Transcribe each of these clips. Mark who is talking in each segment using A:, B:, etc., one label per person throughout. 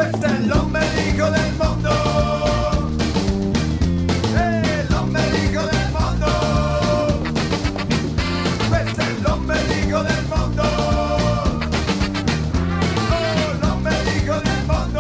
A: Este es el ombligo del mundo. El ombligo del mundo. Este es el ombligo del mundo. Oh, el ombligo del mundo.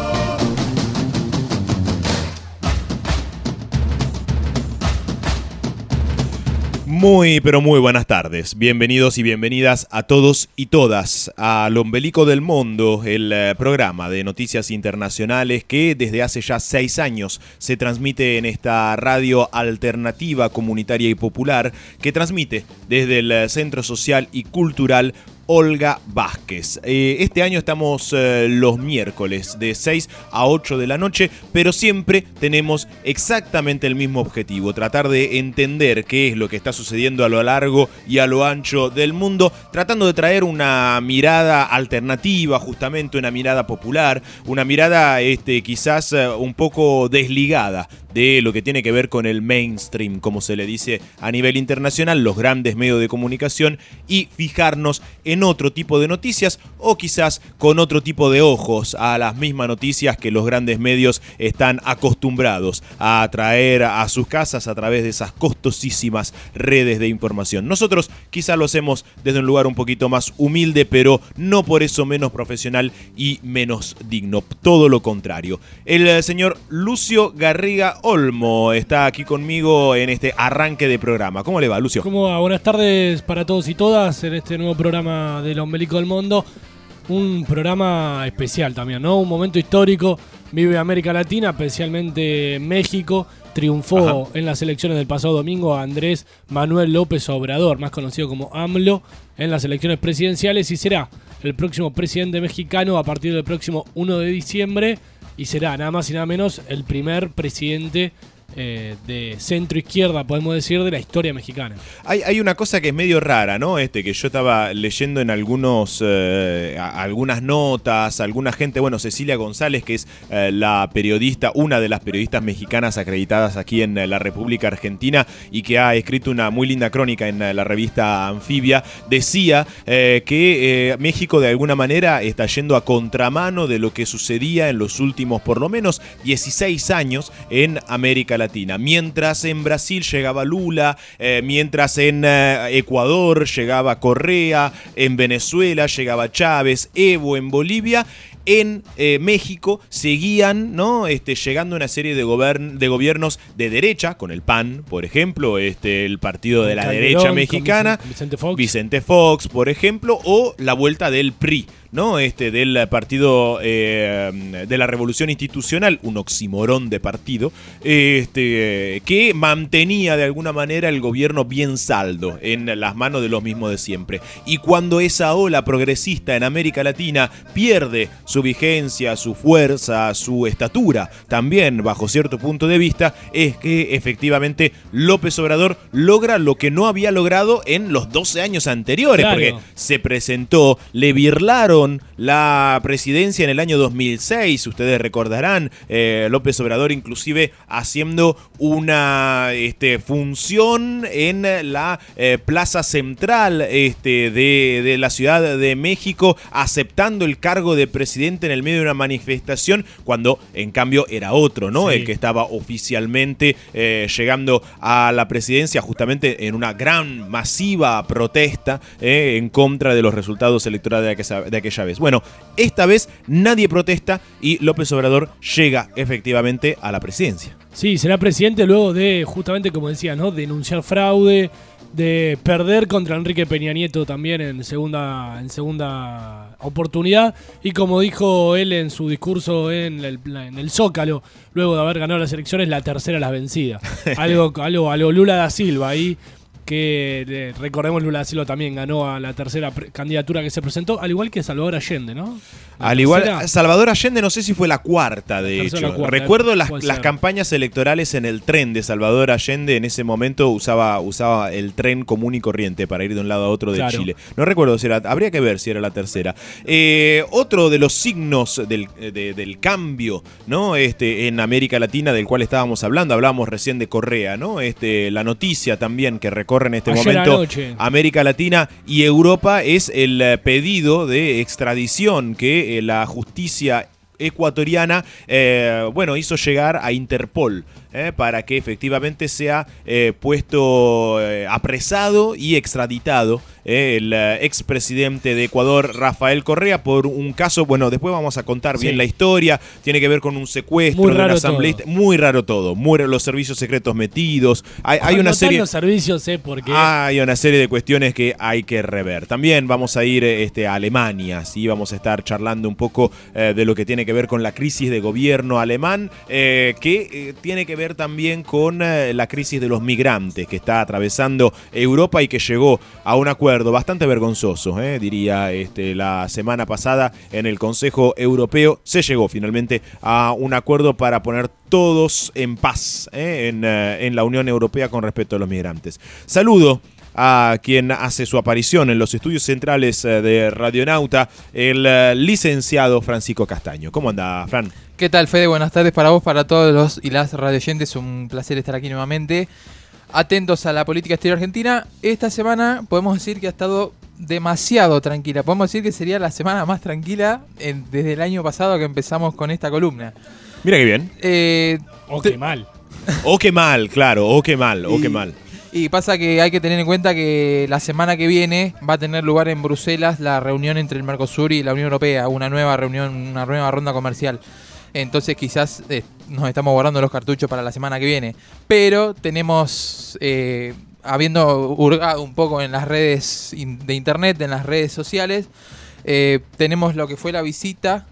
B: Muy, pero muy buenas tardes. Bienvenidos y bienvenidas a todos y todas al Ombelico del Mundo, el programa de noticias internacionales que desde hace ya 6 años se transmite en esta radio alternativa, comunitaria y popular, que transmite desde el Centro Social y Cultural Olga Vázquez. Este año estamos los miércoles de 6 a 8 de la noche, pero siempre tenemos exactamente el mismo objetivo: tratar de entender qué es lo que está sucediendo a lo largo y a lo ancho del mundo, tratando de traer una mirada alternativa, justamente una mirada popular, una mirada quizás un poco desligada de lo que tiene que ver con el mainstream, como se le dice a nivel internacional, los grandes medios de comunicación, y fijarnos en otro tipo de noticias o quizás con otro tipo de ojos a las mismas noticias que los grandes medios están acostumbrados a traer a sus casas a través de esas costosísimas redes de información. Nosotros quizás lo hacemos desde un lugar un poquito más humilde, pero no por eso menos profesional y menos digno, todo lo contrario. El señor Lucio Garriga Olmo está aquí conmigo en este arranque de programa. ¿Cómo le va, Lucio?
C: ¿Cómo va? Buenas tardes para todos y todas en este nuevo programa del Ombelico del Mundo. Un programa especial también, ¿no? Un momento histórico. Vive América Latina, especialmente México. Triunfó en las elecciones del pasado domingo Andrés Manuel López Obrador, más conocido como AMLO, en las elecciones presidenciales, y será el próximo presidente mexicano a partir del próximo 1 de diciembre. Y será nada más y nada menos el primer presidente de centro izquierda, podemos decir, de la historia mexicana.
B: Hay una cosa que es medio rara, ¿no? Que yo estaba leyendo en algunas notas, alguna gente, bueno, Cecilia González, que es la periodista, una de las periodistas mexicanas acreditadas aquí en la República Argentina y que ha escrito una muy linda crónica en la revista Anfibia, decía que México de alguna manera está yendo a contramano de lo que sucedía en los últimos por lo menos 16 años en América Latina. Mientras en Brasil llegaba Lula, mientras en Ecuador llegaba Correa, en Venezuela llegaba Chávez, Evo en Bolivia, en México seguían, ¿no? Llegando una serie de gobiernos de derecha, con el PAN, por ejemplo, el partido de la derecha mexicana, Vicente Fox, por ejemplo, o la vuelta del PRI, ¿no? Del partido de la Revolución Institucional, un oximorón de partido, que mantenía de alguna manera el gobierno bien saldo en las manos de los mismos de siempre. Y cuando esa ola progresista en América Latina pierde su vigencia, su fuerza, su estatura, también bajo cierto punto de vista, es que efectivamente López Obrador logra lo que no había logrado en los 12 años anteriores,
C: claro,
B: porque se presentó, le birlaron la presidencia en el año 2006, ustedes recordarán, López Obrador inclusive haciendo una función en la plaza central de la Ciudad de México, aceptando el cargo de presidente en el medio de una manifestación, cuando en cambio era otro, ¿no? Sí. El que estaba oficialmente llegando a la presidencia justamente en una gran, masiva protesta en contra de los resultados electorales de aquella vez. Bueno, esta vez nadie protesta y López Obrador llega efectivamente a la presidencia.
C: Sí, será presidente luego de, justamente como decía, ¿no?, denunciar fraude, de perder contra Enrique Peña Nieto también en segunda oportunidad, y como dijo él en su discurso en el Zócalo, luego de haber ganado las elecciones, la tercera la vencida. Algo a lo Lula da Silva ahí, que recordemos, Lula da Silva también ganó a la tercera candidatura que se presentó, al igual que Salvador Allende, ¿no?
B: Al igual, Salvador Allende no sé si fue la cuarta, de hecho. Recuerdo las campañas electorales en el tren de Salvador Allende. En ese momento usaba el tren común y corriente para ir de un lado a otro de Chile. No recuerdo si era, habría que ver si era la tercera. Otro de los signos del cambio, ¿no? En América Latina, del cual hablábamos recién de Correa, ¿no? La noticia también que recorre en este momento anoche América Latina y Europa es el pedido de extradición que la justicia ecuatoriana, hizo llegar a Interpol para que efectivamente sea puesto apresado y extraditado el expresidente de Ecuador, Rafael Correa, por un caso, después vamos a contar bien la historia, tiene que ver con un secuestro de un asambleísta, muy raro todo, los servicios secretos metidos, hay una serie...
C: los servicios, porque...
B: Hay una serie de cuestiones que hay que rever. También vamos a ir a Alemania, ¿sí? Vamos a estar charlando un poco de lo que tiene que ver con la crisis de gobierno alemán, que tiene que ver también con la crisis de los migrantes que está atravesando Europa y que llegó a un acuerdo bastante vergonzoso, diría, la semana pasada en el Consejo Europeo se llegó finalmente a un acuerdo para poner todos en paz en la Unión Europea con respecto a los migrantes. Saludo a quien hace su aparición en los estudios centrales de Radionauta, el licenciado Francisco Castaño. ¿Cómo anda, Fran?
D: ¿Qué tal, Fede? Buenas tardes para vos, para todos los y las radioyentes. Un placer estar aquí nuevamente. Atentos a la política exterior argentina. Esta semana podemos decir que ha estado demasiado tranquila. Podemos decir que sería la semana más tranquila desde el año pasado que empezamos con esta columna.
B: Mira qué bien.
C: Qué mal.
B: O qué mal, claro, o qué mal.
D: Y pasa que hay que tener en cuenta que la semana que viene va a tener lugar en Bruselas la reunión entre el Mercosur y la Unión Europea, una nueva reunión, una nueva ronda comercial. Entonces quizás nos estamos guardando los cartuchos para la semana que viene. Pero tenemos, habiendo hurgado un poco en las redes de internet, en las redes sociales, tenemos lo que fue la visita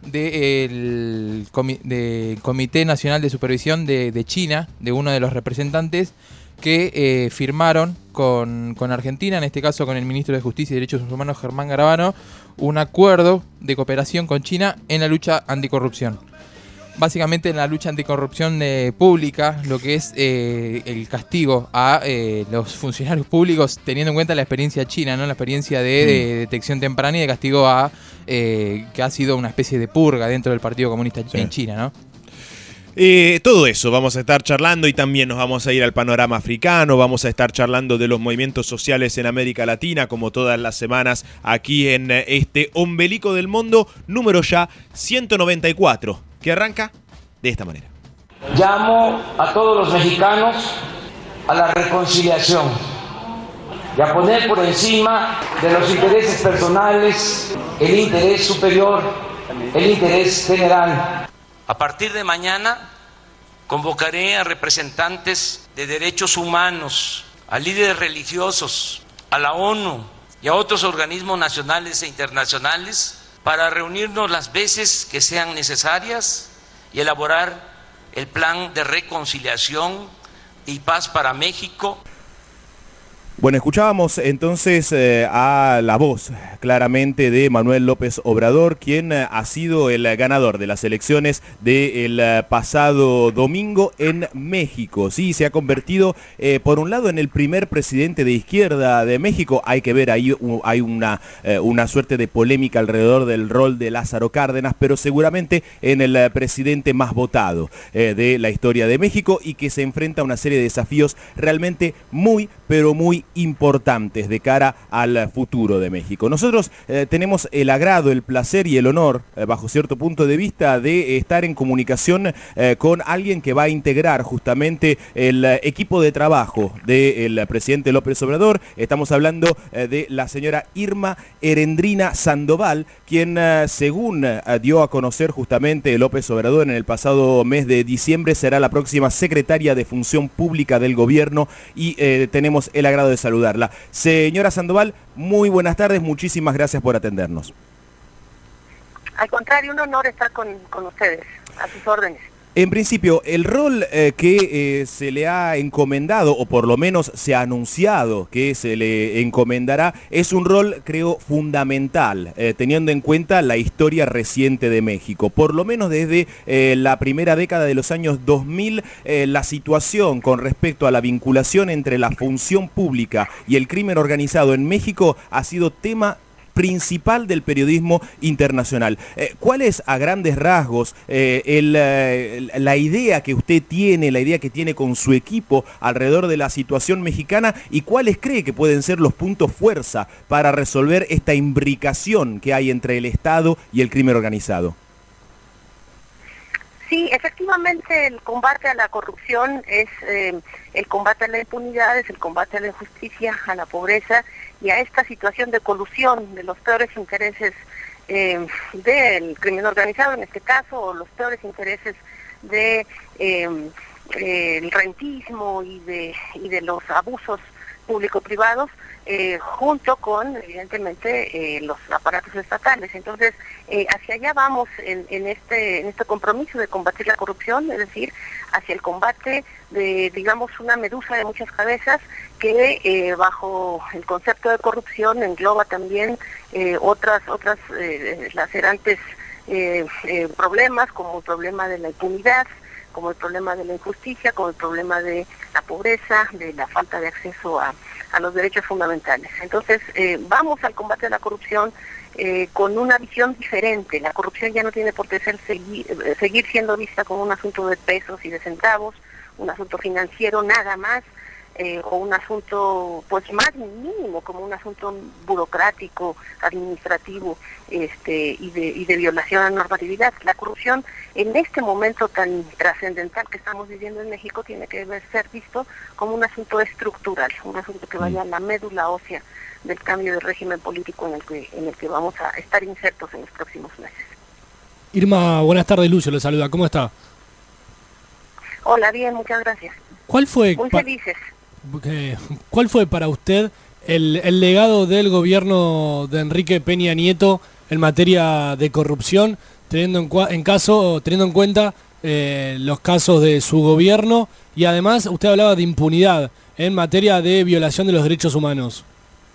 D: del Comité Nacional de Supervisión de China, de uno de los representantes que firmaron con Argentina, en este caso con el ministro de Justicia y Derechos Humanos, Germán Garabano, un acuerdo de cooperación con China en la lucha anticorrupción. Básicamente en la lucha anticorrupción pública, lo que es el castigo a los funcionarios públicos, teniendo en cuenta la experiencia china, ¿no? La experiencia de detección temprana y de castigo que ha sido una especie de purga dentro del Partido Comunista en China, ¿no?
B: Todo eso vamos a estar charlando y también nos vamos a ir al panorama africano, vamos a estar charlando de los movimientos sociales en América Latina, como todas las semanas aquí en este Ombelico del Mundo, número ya 194, que arranca de esta manera.
E: Llamo a todos los mexicanos a la reconciliación y a poner por encima de los intereses personales el interés superior, el interés general. A partir de mañana convocaré a representantes de derechos humanos, a líderes religiosos, a la ONU y a otros organismos nacionales e internacionales para reunirnos las veces que sean necesarias y elaborar el plan de reconciliación y paz para México.
B: Bueno, escuchábamos entonces a la voz claramente de Manuel López Obrador, quien ha sido el ganador de las elecciones del pasado domingo en México. Sí, se ha convertido por un lado en el primer presidente de izquierda de México. Hay que ver, ahí hay una suerte de polémica alrededor del rol de Lázaro Cárdenas, pero seguramente en el presidente más votado de la historia de México y que se enfrenta a una serie de desafíos realmente muy, pero muy importantes de cara al futuro de México. Nosotros tenemos el agrado, el placer y el honor, bajo cierto punto de vista, de estar en comunicación con alguien que va a integrar justamente el equipo de trabajo del presidente López Obrador. Estamos hablando de la señora Irma Erendrina Sandoval, quien según dio a conocer justamente López Obrador en el pasado mes de diciembre, será la próxima secretaria de Función Pública del Gobierno y tenemos el agrado de saludarla. Señora Sandoval, muy buenas tardes, muchísimas gracias por atendernos.
F: Al contrario, un honor estar con ustedes, a sus órdenes.
B: En principio, el rol que se le ha encomendado, o por lo menos se ha anunciado que se le encomendará, es un rol, creo, fundamental, teniendo en cuenta la historia reciente de México. Por lo menos desde la primera década de los años 2000, la situación con respecto a la vinculación entre la función pública y el crimen organizado en México ha sido tema principal del periodismo internacional. ¿Cuál es, a grandes rasgos, la idea que usted tiene, la idea que tiene con su equipo alrededor de la situación mexicana y cuáles cree que pueden ser los puntos fuerza para resolver esta imbricación que hay entre el Estado y el crimen organizado?
F: Sí, efectivamente el combate a la corrupción es el combate a la impunidad, es el combate a la injusticia, a la pobreza y a esta situación de colusión de los peores intereses del crimen organizado en este caso, o los peores intereses de el rentismo y de los abusos público-privados, junto con, evidentemente, los aparatos estatales. Entonces, hacia allá vamos en este compromiso de combatir la corrupción, es decir, hacia el combate de, digamos, una medusa de muchas cabezas que bajo el concepto de corrupción engloba también otras lacerantes problemas, como el problema de la impunidad, como el problema de la injusticia, como el problema de la pobreza, de la falta de acceso a los derechos fundamentales. Entonces, vamos al combate a la corrupción con una visión diferente. La corrupción ya no tiene por qué seguir siendo vista como un asunto de pesos y de centavos, un asunto financiero nada más, o un asunto pues más mínimo, como un asunto burocrático, administrativo, y de violación a la normatividad. La corrupción en este momento tan trascendental que estamos viviendo en México tiene que ser visto como un asunto estructural, un asunto que vaya a la médula ósea del cambio de régimen político en el que vamos a estar insertos en los próximos meses.
C: Irma, buenas tardes, Lucio le saluda, ¿cómo está?
F: Hola, bien, muchas gracias.
C: ¿Cuál fue
F: Muy felices.
C: ¿Cuál fue para usted el legado del gobierno de Enrique Peña Nieto en materia de corrupción, teniendo en cuenta los casos de su gobierno, y además usted hablaba de impunidad en materia de violación de los derechos humanos?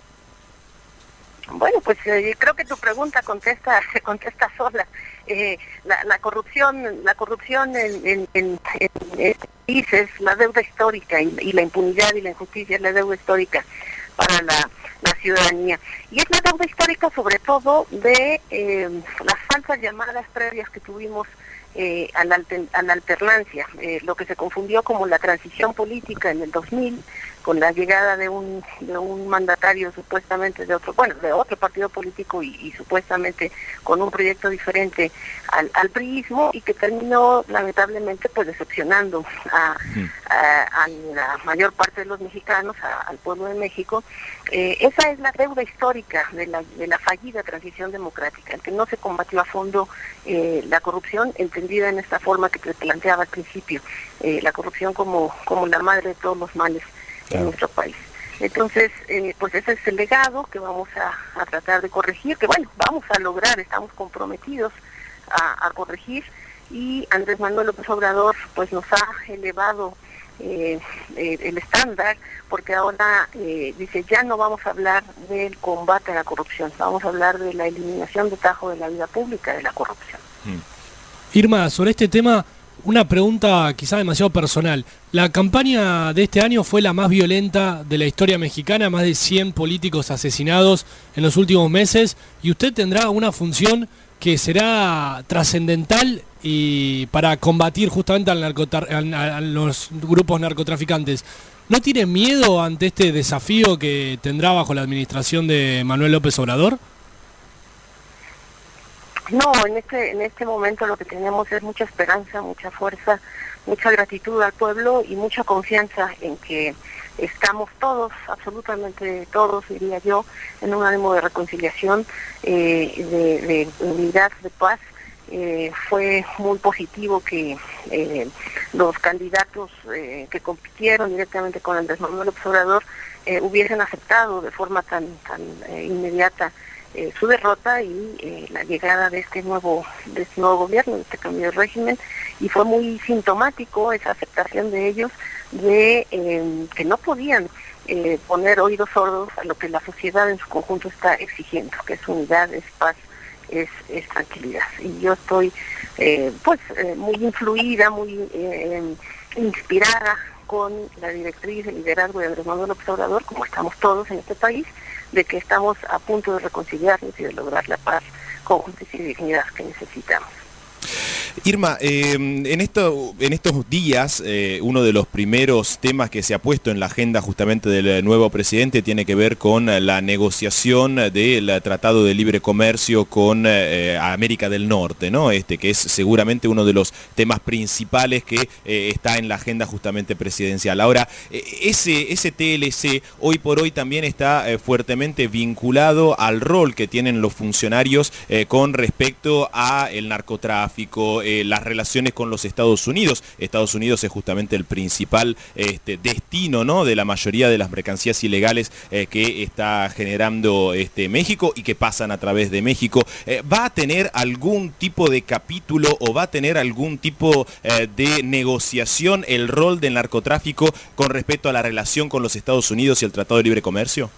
F: Bueno, pues creo que tu pregunta se contesta sola. La corrupción en país es la deuda histórica, y la impunidad y la injusticia es la deuda histórica para la ciudadanía. Y es la deuda histórica sobre todo de las falsas llamadas previas que tuvimos a la alternancia, lo que se confundió como la transición política en el 2000, con la llegada de un mandatario supuestamente de otro partido político y supuestamente con un proyecto diferente al priismo, y que terminó lamentablemente pues decepcionando a la mayor parte de los mexicanos, al pueblo de México. Esa es la deuda histórica de la fallida transición democrática, el que no se combatió a fondo la corrupción, entendida en esta forma que te planteaba al principio, la corrupción como la madre de todos los males en nuestro país. Entonces, pues ese es el legado que vamos a tratar de corregir, que bueno, vamos a lograr, estamos comprometidos a corregir, y Andrés Manuel López Obrador pues nos ha elevado el estándar, porque ahora dice, ya no vamos a hablar del combate a la corrupción, vamos a hablar de la eliminación de tajo de la vida pública de la corrupción.
C: Irma, sobre este tema, una pregunta quizá demasiado personal. La campaña de este año fue la más violenta de la historia mexicana, más de 100 políticos asesinados en los últimos meses, y usted tendrá una función que será trascendental y para combatir justamente a los grupos narcotraficantes. ¿No tiene miedo ante este desafío que tendrá bajo la administración de Manuel López Obrador?
F: No, en este momento lo que tenemos es mucha esperanza, mucha fuerza, mucha gratitud al pueblo y mucha confianza en que estamos todos, absolutamente todos, diría yo, en un ánimo de reconciliación, de unidad, de paz. Fue muy positivo que los candidatos que compitieron directamente con Andrés Manuel López Obrador hubiesen aceptado de forma tan inmediata su derrota y la llegada de este nuevo gobierno, de este cambio de régimen, y fue muy sintomático esa aceptación de ellos de que no podían poner oídos sordos a lo que la sociedad en su conjunto está exigiendo, que es unidad, es paz, es tranquilidad. Y yo estoy muy influida, muy inspirada con la directriz, el liderazgo de Andrés Manuel López Obrador, como estamos todos en este país, de que estamos a punto de reconciliarnos y de lograr la paz con justicia y dignidad que necesitamos.
B: Irma, en estos días, uno de los primeros temas que se ha puesto en la agenda justamente del nuevo presidente tiene que ver con la negociación del Tratado de Libre Comercio con América del Norte, ¿no? Que es seguramente uno de los temas principales que está en la agenda justamente presidencial. Ahora, ese TLC hoy por hoy también está fuertemente vinculado al rol que tienen los funcionarios con respecto a el narcotráfico, las relaciones con los Estados Unidos. Estados Unidos es justamente el principal destino, ¿no?, de la mayoría de las mercancías ilegales que está generando México y que pasan a través de México. ¿Va a tener algún tipo de capítulo o va a tener algún tipo de negociación el rol del narcotráfico con respecto a la relación con los Estados Unidos y el Tratado de Libre Comercio?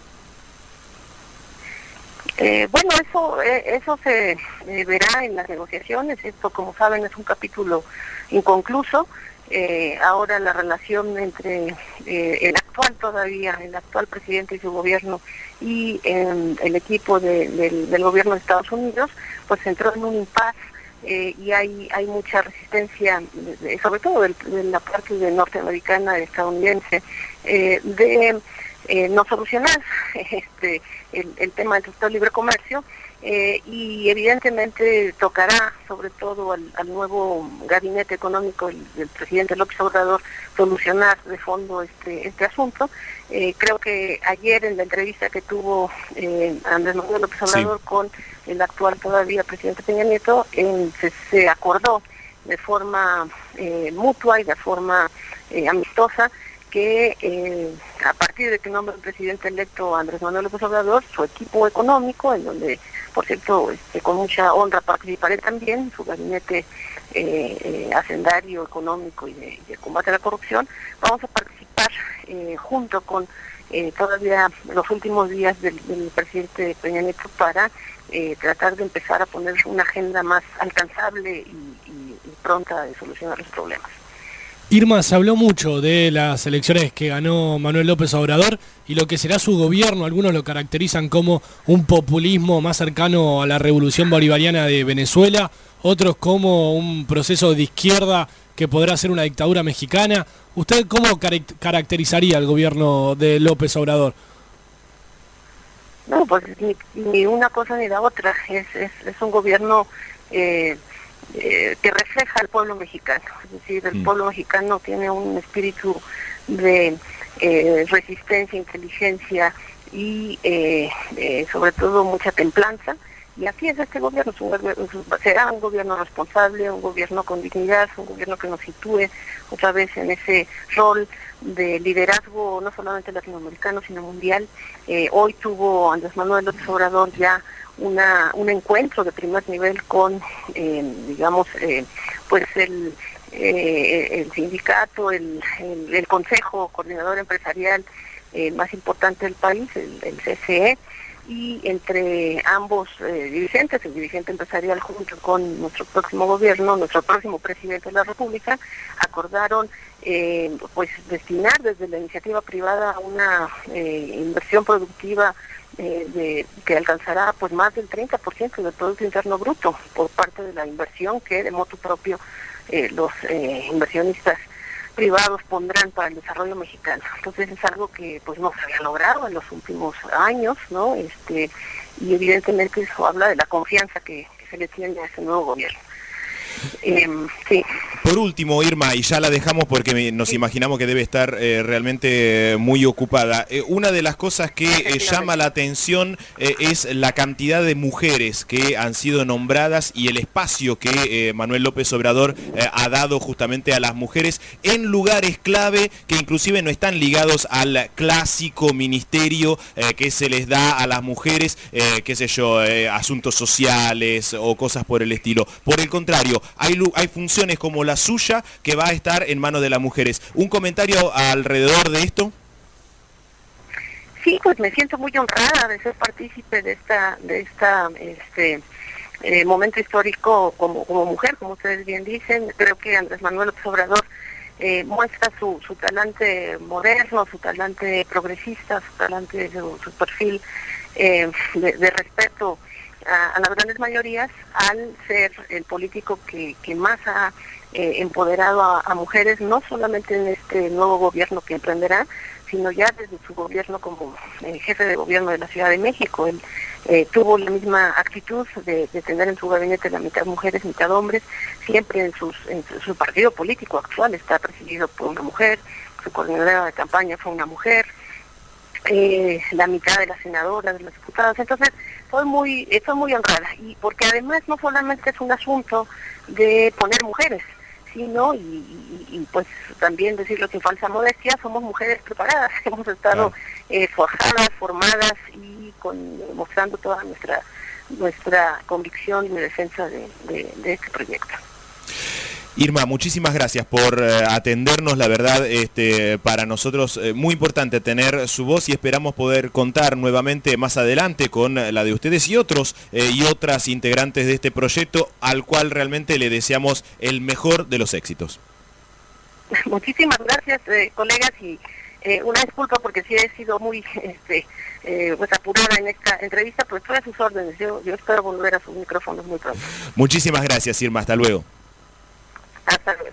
F: Bueno, eso se verá en las negociaciones. Esto, como saben, es un capítulo inconcluso. Ahora la relación entre el actual presidente y su gobierno y el equipo del gobierno de Estados Unidos, pues entró en un impasse y hay mucha resistencia, sobre todo de la parte norteamericana, estadounidense, de no solucionar el tema del Tratado de Libre Comercio, y evidentemente tocará sobre todo al nuevo gabinete económico del presidente López Obrador solucionar de fondo este asunto. Creo que ayer en la entrevista que tuvo Andrés Manuel López Obrador con el actual todavía presidente Peña Nieto, se acordó de forma mutua y de forma amistosa que a partir de que nombra el presidente electo Andrés Manuel López Obrador, su equipo económico, en donde, por cierto, con mucha honra participaré también, su gabinete hacendario, económico y de combate a la corrupción, vamos a participar junto con todavía los últimos días del presidente Peña Nieto para tratar de empezar a poner una agenda más alcanzable y pronta de solucionar los problemas.
C: Irma, se habló mucho de las elecciones que ganó Manuel López Obrador y lo que será su gobierno. Algunos lo caracterizan como un populismo más cercano a la revolución bolivariana de Venezuela, otros como un proceso de izquierda que podrá ser una dictadura mexicana. ¿Usted cómo caracterizaría el gobierno de López Obrador?
F: No, pues ni una cosa ni la otra. Es un gobierno que refleja al pueblo mexicano. Es decir, el pueblo mexicano tiene un espíritu de resistencia, inteligencia y sobre todo mucha templanza. Y así es este gobierno, será un gobierno responsable, un gobierno con dignidad, un gobierno que nos sitúe otra vez en ese rol de liderazgo no solamente latinoamericano sino mundial. Hoy tuvo Andrés Manuel López Obrador ya un encuentro de primer nivel con, pues el sindicato, el consejo coordinador empresarial más importante del país, el CCE, y entre ambos dirigentes, el dirigente empresarial junto con nuestro próximo gobierno, nuestro próximo presidente de la República, acordaron pues destinar desde la iniciativa privada una inversión productiva que alcanzará pues más del 30% del Producto Interno Bruto por parte de la inversión que de motu propio los inversionistas privados pondrán para el desarrollo mexicano. Entonces es algo que pues no se había logrado en los últimos años, ¿no? Y evidentemente eso habla de la confianza que se le tiene a este nuevo gobierno. Sí.
B: Por último, Irma, y ya la dejamos porque nos imaginamos que debe estar realmente muy ocupada. Una de las cosas que llama la atención es la cantidad de mujeres que han sido nombradas y el espacio que Manuel López Obrador ha dado justamente a las mujeres en lugares clave que inclusive no están ligados al clásico ministerio que se les da a las mujeres, qué sé yo, asuntos sociales o cosas por el estilo. Por el contrario, hay funciones como la suya que va a estar en manos de las mujeres. ¿Un comentario alrededor de esto?
F: Sí, pues me siento muy honrada de ser partícipe de esta momento histórico como mujer, como ustedes bien dicen. Creo que Andrés Manuel López Obrador muestra su talante moderno, su talante progresista, su talante, su perfil de respeto a las grandes mayorías al ser el político que más ha empoderado a mujeres, no solamente en este nuevo gobierno que emprenderá, sino ya desde su gobierno como jefe de gobierno de la Ciudad de México. Él tuvo la misma actitud de tener en su gabinete la mitad mujeres, mitad hombres, siempre en su partido político actual está presidido por una mujer, su coordinadora de campaña fue una mujer, la mitad de las senadoras, de las diputadas. Entonces fue muy honrada, y porque además no solamente es un asunto de poner mujeres, sino y pues también decirlo sin falsa modestia, somos mujeres preparadas, hemos estado forjadas, formadas y mostrando toda nuestra convicción y defensa de este proyecto.
B: Irma, muchísimas gracias por atendernos, la verdad, para nosotros muy importante tener su voz y esperamos poder contar nuevamente más adelante con la de ustedes y otros y otras integrantes de este proyecto, al cual realmente le deseamos el mejor de los éxitos.
F: Muchísimas gracias, colegas, y una disculpa porque sí he sido muy pues apurada en esta entrevista, pero estoy a sus órdenes. Yo espero volver a sus micrófonos muy pronto.
B: Muchísimas gracias, Irma, hasta luego.
F: Hasta luego.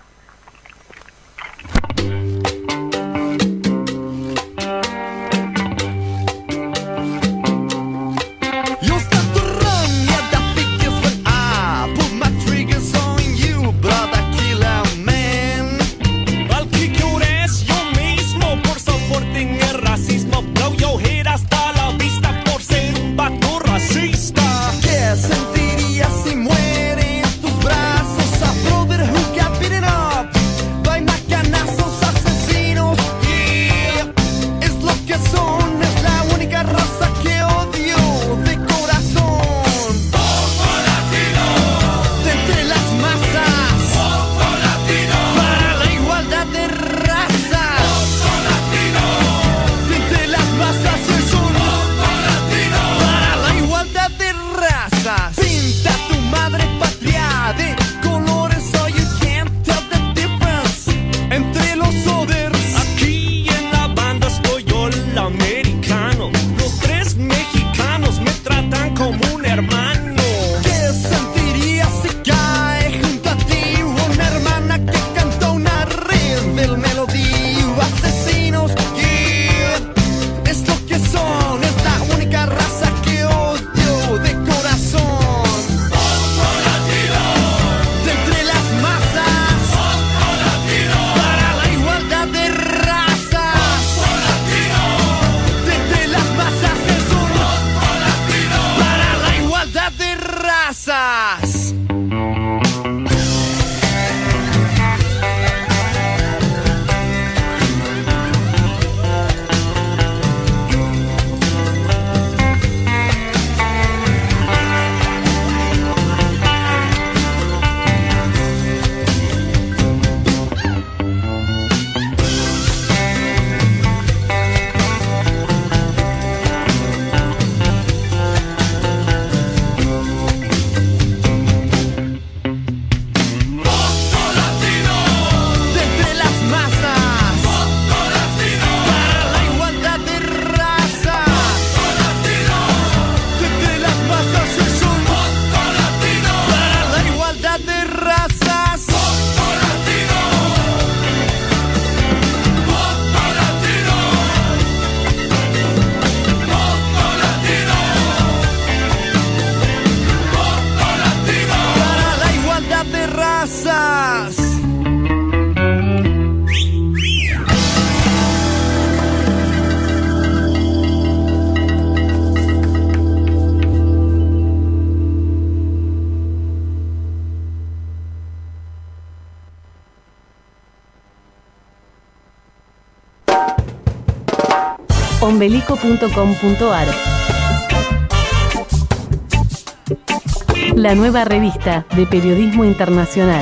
A: You start to run, yeah, that figures when I put my triggers on you, brother killer man.
G: Al que llores yo mismo por soporte en el racismo. Blow your head hasta la vista por ser un vato racista.
A: ¿Qué sentirías si muere en tus brazos a brother who got beaten up by macanazos asesinos? Yeah, es lo que son, es la única raza que odio de corazón. Poco latino, de entre las masas. Poco latino, para la igualdad de razas. Poco latino, de entre las masas es un poco latino, para la igualdad de razas. Pinta tu madre patria de colores so you can't tell the difference entre los others.
G: Aquí en la banda estoy yo el americano. Los tres mexicanos me tratan como un hermano.
A: ¿Qué sentirías si cae junto a ti una hermana que canta una rebel melodía? Asesinos, yeah, es lo que son, es la única raza que odio de corazón. Poco latino, de entre las masas. Poco latino, para la igualdad de razas. Poco latino, de entre las masas es un poco latino, para la igualdad de razas. De entre las masas. Poco latino, para la igualdad de razas. Poco latino, de entre las masas es un poco latino, para la igualdad de razas. Poco latino, poco latino, poco latino, poco latino, para la igualdad de razas.
H: Ombelico.com.ar. La nueva revista de periodismo internacional.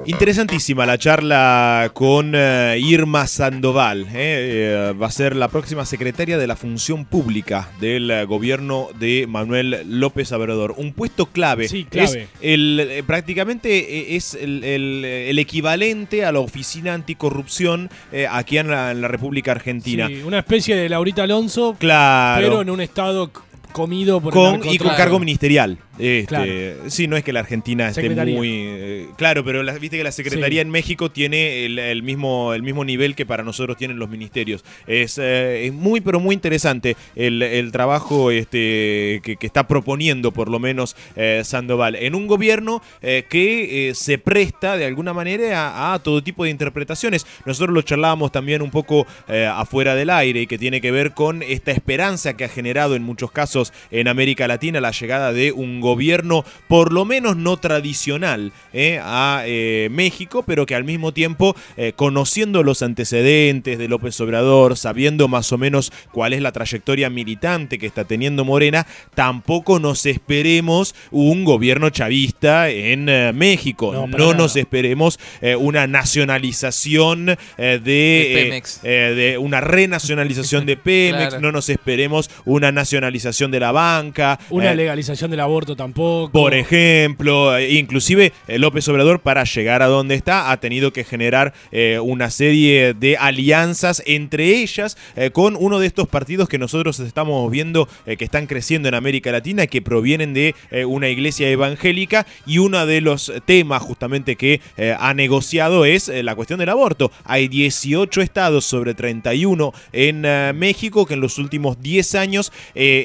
B: Interesantísima la charla con Irma Sandoval. Va a ser la próxima secretaria de la Función Pública del gobierno de Manuel López Obrador. Un puesto clave.
C: Sí, clave.
B: Prácticamente es el equivalente a la Oficina Anticorrupción aquí en la República Argentina.
C: Sí, una especie de Laurita Alonso,
B: Claro.
C: pero en un estado comido por el
B: Y con
C: narcotráfico.
B: cargo ministerial.
C: Claro.
B: Sí, no es que la Argentina esté
C: Secretaría.
B: muy... claro, pero viste que la Secretaría
C: Sí.
B: en México tiene el mismo nivel que para nosotros tienen los ministerios. Es muy, pero muy interesante el trabajo que está proponiendo, por lo menos, Sandoval, en un gobierno que se presta, de alguna manera, a todo tipo de interpretaciones. Nosotros lo charlábamos también un poco afuera del aire, y que tiene que ver con esta esperanza que ha generado en muchos casos en América Latina la llegada de un gobierno por lo menos no tradicional a México, pero que al mismo tiempo, conociendo los antecedentes de López Obrador, sabiendo más o menos cuál es la trayectoria militante que está teniendo Morena, tampoco nos esperemos un gobierno chavista en México.
C: No, para
B: No
C: nada.
B: nos esperemos una nacionalización
D: De Pemex.
B: de una renacionalización de Pemex.
D: Claro.
B: No nos esperemos una nacionalización de la banca.
C: Una legalización del aborto tampoco.
B: Por ejemplo, inclusive López Obrador, para llegar a donde está, ha tenido que generar una serie de alianzas, entre ellas con uno de estos partidos que nosotros estamos viendo que están creciendo en América Latina, que provienen de una iglesia evangélica, y uno de los temas justamente que ha negociado es la cuestión del aborto. Hay 18 estados sobre 31 en México que en los últimos 10 años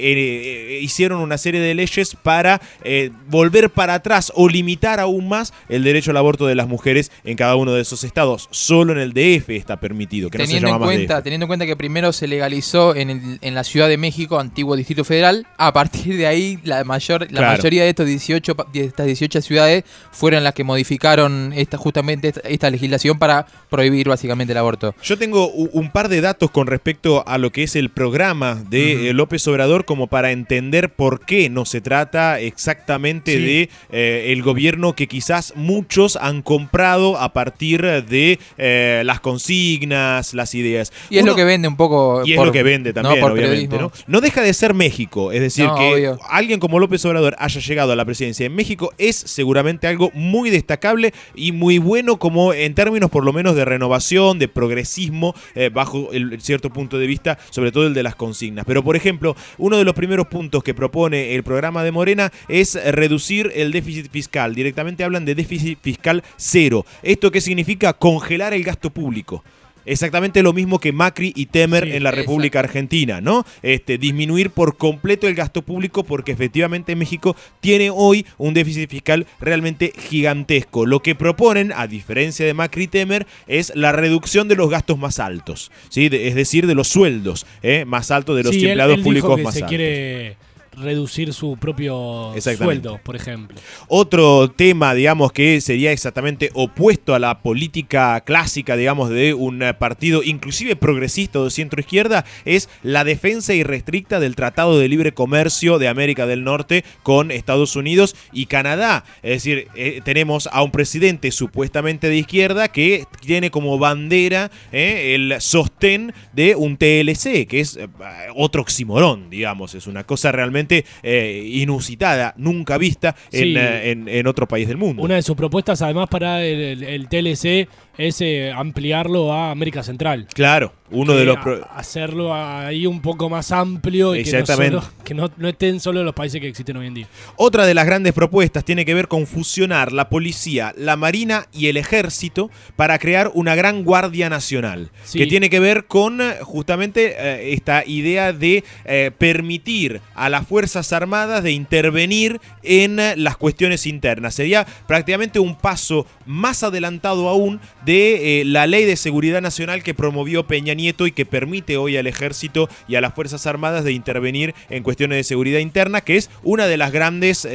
B: hicieron una serie de leyes para volver para atrás o limitar aún más el derecho al aborto de las mujeres en cada uno de esos estados. Solo en el DF está permitido, que no se
D: Teniendo
B: llama más DF.
D: en cuenta que primero se legalizó en la Ciudad de México, antiguo Distrito Federal, a partir de ahí la
B: Claro.
D: mayoría de estas 18 ciudades fueron las que modificaron justamente esta legislación para prohibir básicamente el aborto.
B: Yo tengo un par de datos con respecto a lo que es el programa de López Obrador, como para entender por qué no se trata exactamente
C: Sí.
B: de el gobierno que quizás muchos han comprado a partir de las consignas, las ideas.
D: Y es lo que vende un poco.
B: Y es lo que vende también,
D: por
B: obviamente,
D: periodismo.
B: ¿no? No deja de ser México, es decir,
D: No,
B: que
D: obvio.
B: alguien como López Obrador haya llegado a la presidencia en México es seguramente algo muy destacable y muy bueno, como en términos por lo menos de renovación, de progresismo, bajo el cierto punto de vista, sobre todo el de las consignas. Pero, por ejemplo, uno de los primeros puntos que propone el programa de Morena es reducir el déficit fiscal. Directamente hablan de déficit fiscal cero. ¿Esto qué significa? Congelar el gasto público. Exactamente lo mismo que Macri y Temer
C: Sí,
B: en la República Argentina, ¿no? Disminuir por completo el gasto público, porque efectivamente México tiene hoy un déficit fiscal realmente gigantesco. Lo que proponen, a diferencia de Macri y Temer, es la reducción de los gastos más altos, ¿sí? Es decir, de los sueldos más altos, de los
C: Sí,
B: empleados
C: él
B: públicos
C: dijo que
B: más
C: se
B: altos.
C: quiere reducir su propio
B: Exactamente.
C: sueldo, por ejemplo.
B: Otro tema, digamos, que sería exactamente opuesto a la política clásica, digamos, de un partido inclusive progresista o de centro izquierda, es la defensa irrestricta del Tratado de Libre Comercio de América del Norte con Estados Unidos y Canadá. Es decir, tenemos a un presidente supuestamente de izquierda que tiene como bandera el sostén de un TLC, que es otro oxímoron, digamos, es una cosa realmente inusitada, nunca vista
C: Sí.
B: en otro país del mundo.
C: Una de sus propuestas, además, para el TLC es ampliarlo a América Central.
B: Claro, uno
C: Que
B: de los...
C: hacerlo ahí un poco más amplio y
B: Exactamente.
C: que no estén solo los países que existen hoy en día.
B: Otra de las grandes propuestas tiene que ver con fusionar la policía, la marina y el ejército para crear una gran guardia nacional,
C: Sí.
B: que tiene que ver con justamente esta idea de permitir a las Fuerzas Armadas de intervenir en las cuestiones internas. Sería prácticamente un paso más adelantado aún de la Ley de Seguridad Nacional que promovió Peña Nieto y que permite hoy al Ejército y a las Fuerzas Armadas de intervenir en cuestiones de seguridad interna, que es una de las grandes,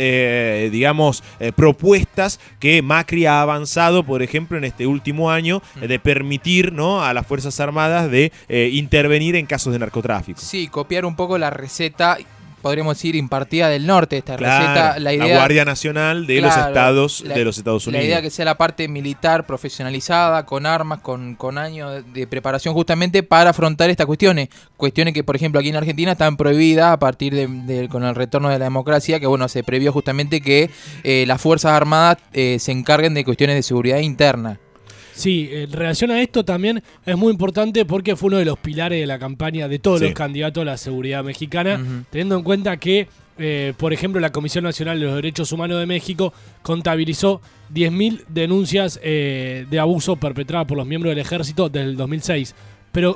B: propuestas que Macri ha avanzado, por ejemplo, en este último año, de permitir, ¿no?, a las Fuerzas Armadas de intervenir en casos de narcotráfico.
D: Sí, copiar un poco la receta podríamos decir, impartida del norte, esta
B: Claro,
D: receta.
B: la Guardia Nacional de los estados de los Estados Unidos.
D: La idea que sea la parte militar profesionalizada, con armas, con años de preparación justamente para afrontar estas cuestiones. Cuestiones que, por ejemplo, aquí en Argentina están prohibidas a partir con el retorno de la democracia, que bueno, se previó justamente que las Fuerzas Armadas se encarguen de cuestiones de seguridad interna.
C: Sí, en relación a esto también es muy importante porque fue uno de los pilares de la campaña de todos los candidatos a la seguridad mexicana, teniendo en cuenta que, por ejemplo, la Comisión Nacional de los Derechos Humanos de México contabilizó 10.000 denuncias de abuso perpetradas por los miembros del ejército desde el 2006. Pero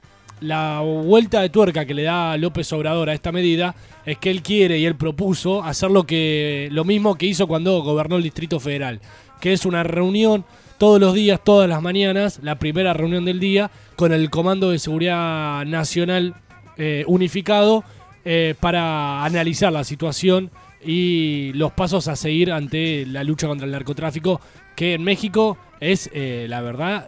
C: la vuelta de tuerca que le da López Obrador a esta medida es que él quiere y él propuso hacer lo mismo que hizo cuando gobernó el Distrito Federal, que es una reunión todos los días, todas las mañanas, la primera reunión del día, con el Comando de Seguridad Nacional unificado para analizar la situación y los pasos a seguir ante la lucha contra el narcotráfico, que en México es, la verdad,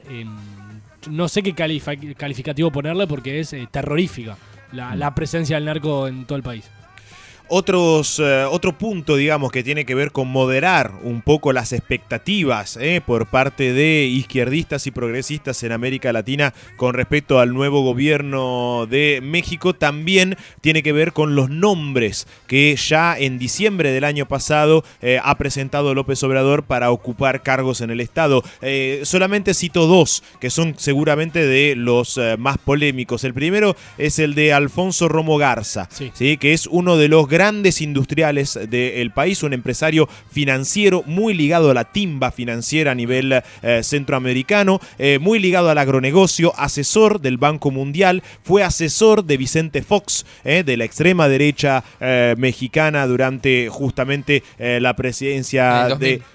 C: no sé qué calificativo ponerle porque es terrorífica la presencia del narco en todo el país.
B: Otro punto, digamos, que tiene que ver con moderar un poco las expectativas por parte de izquierdistas y progresistas en América Latina con respecto al nuevo gobierno de México, también tiene que ver con los nombres que ya en diciembre del año pasado ha presentado López Obrador para ocupar cargos en el Estado. Solamente cito dos, que son seguramente de los más polémicos. El primero es el de Alfonso Romo Garza, ¿sí? Que es uno de los grandes industriales del país, un empresario financiero muy ligado a la timba financiera a nivel centroamericano, muy ligado al agronegocio, asesor del Banco Mundial, fue asesor de Vicente Fox, de la extrema derecha mexicana durante justamente la presidencia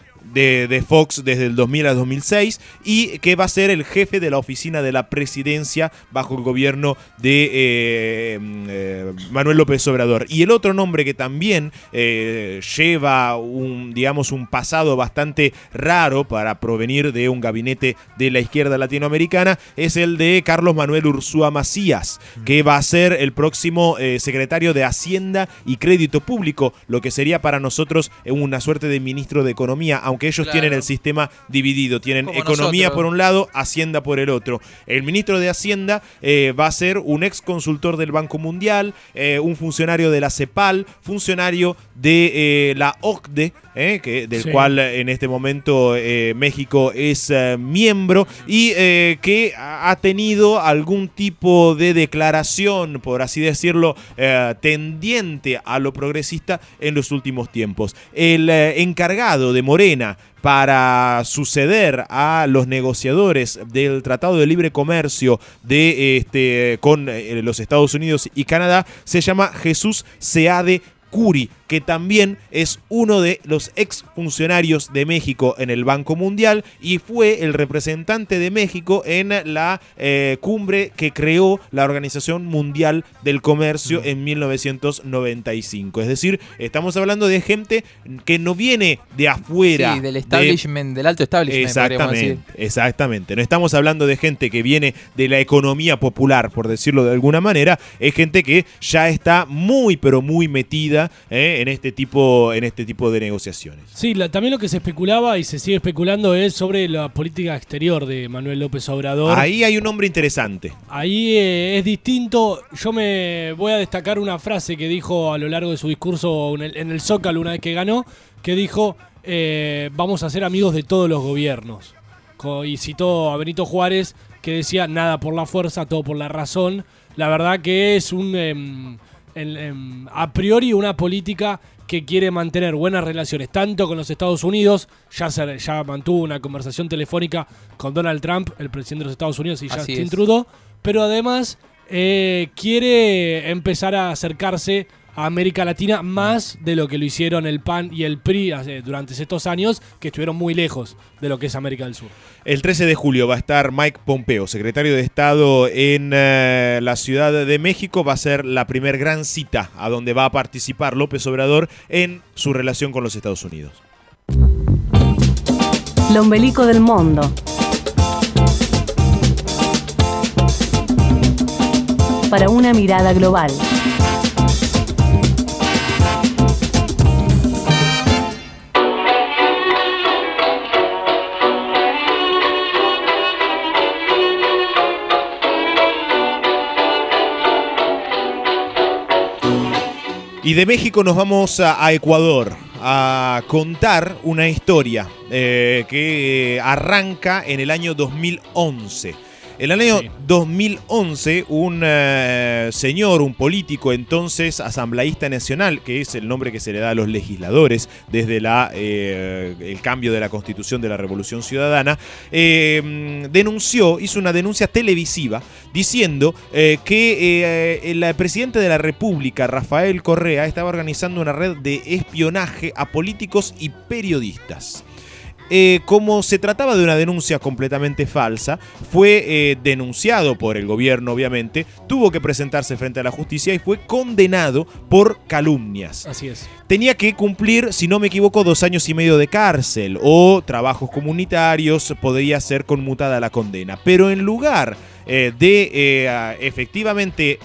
B: de Fox desde el 2000 a 2006, y que va a ser el jefe de la oficina de la presidencia bajo el gobierno de Manuel López Obrador. Y el otro nombre que también lleva un pasado bastante raro para provenir de un gabinete de la izquierda latinoamericana es el de Carlos Manuel Ursúa Macías, que va a ser el próximo secretario de Hacienda y Crédito Público, lo que sería para nosotros una suerte de ministro de Economía, aunque ellos tienen el sistema dividido, tienen como economía nosotros por un lado, Hacienda por el otro. El ministro de Hacienda va a ser un ex consultor del Banco Mundial, un funcionario de la CEPAL, funcionario de la OCDE, del cual en este momento México es miembro, y que ha tenido algún tipo de declaración, por así decirlo, tendiente a lo progresista en los últimos tiempos. El encargado de Morena para suceder a los negociadores del Tratado de Libre Comercio con los Estados Unidos y Canadá se llama Jesús Seade Curi, que también es uno de los exfuncionarios de México en el Banco Mundial y fue el representante de México en la cumbre que creó la Organización Mundial del Comercio en 1995. Es decir, estamos hablando de gente que no viene de afuera.
D: Sí, del establishment, del alto establishment.
B: Exactamente. No estamos hablando de gente que viene de la economía popular, por decirlo de alguna manera. Es gente que ya está muy, pero muy metida en este tipo de negociaciones.
C: Sí, también lo que se especulaba y se sigue especulando es sobre la política exterior de Manuel López Obrador.
B: Ahí hay un nombre interesante.
C: Ahí es distinto. Yo me voy a destacar una frase que dijo a lo largo de su discurso en el Zócalo una vez que ganó, que dijo, vamos a ser amigos de todos los gobiernos. Y citó a Benito Juárez, que decía, nada por la fuerza, todo por la razón. La verdad que es a priori una política que quiere mantener buenas relaciones tanto con los Estados Unidos, ya mantuvo una conversación telefónica con Donald Trump, el presidente de los Estados Unidos, y Justin Trudeau, pero además quiere empezar a acercarse a América Latina más de lo que lo hicieron el PAN y el PRI durante estos años, que estuvieron muy lejos de lo que es América del Sur.
B: El 13 de julio va a estar Mike Pompeo, secretario de Estado en la Ciudad de México. Va a ser la primer gran cita a donde va a participar López Obrador en su relación con los Estados Unidos.
H: L'ombelico del mundo. Para una mirada global.
B: Y de México nos vamos a Ecuador a contar una historia que arranca en el año 2011. En el año 2011, un señor, un político, entonces asambleísta nacional, que es el nombre que se le da a los legisladores desde el cambio de la Constitución de la Revolución Ciudadana, hizo una denuncia televisiva diciendo que el presidente de la República, Rafael Correa, estaba organizando una red de espionaje a políticos y periodistas. Como se trataba de una denuncia completamente falsa, fue denunciado por el gobierno, obviamente, tuvo que presentarse frente a la justicia y fue condenado por calumnias.
C: Así es.
B: Tenía que cumplir, si no me equivoco, 2 años y medio de cárcel o trabajos comunitarios, podría ser conmutada la condena. Pero en lugar de efectivamente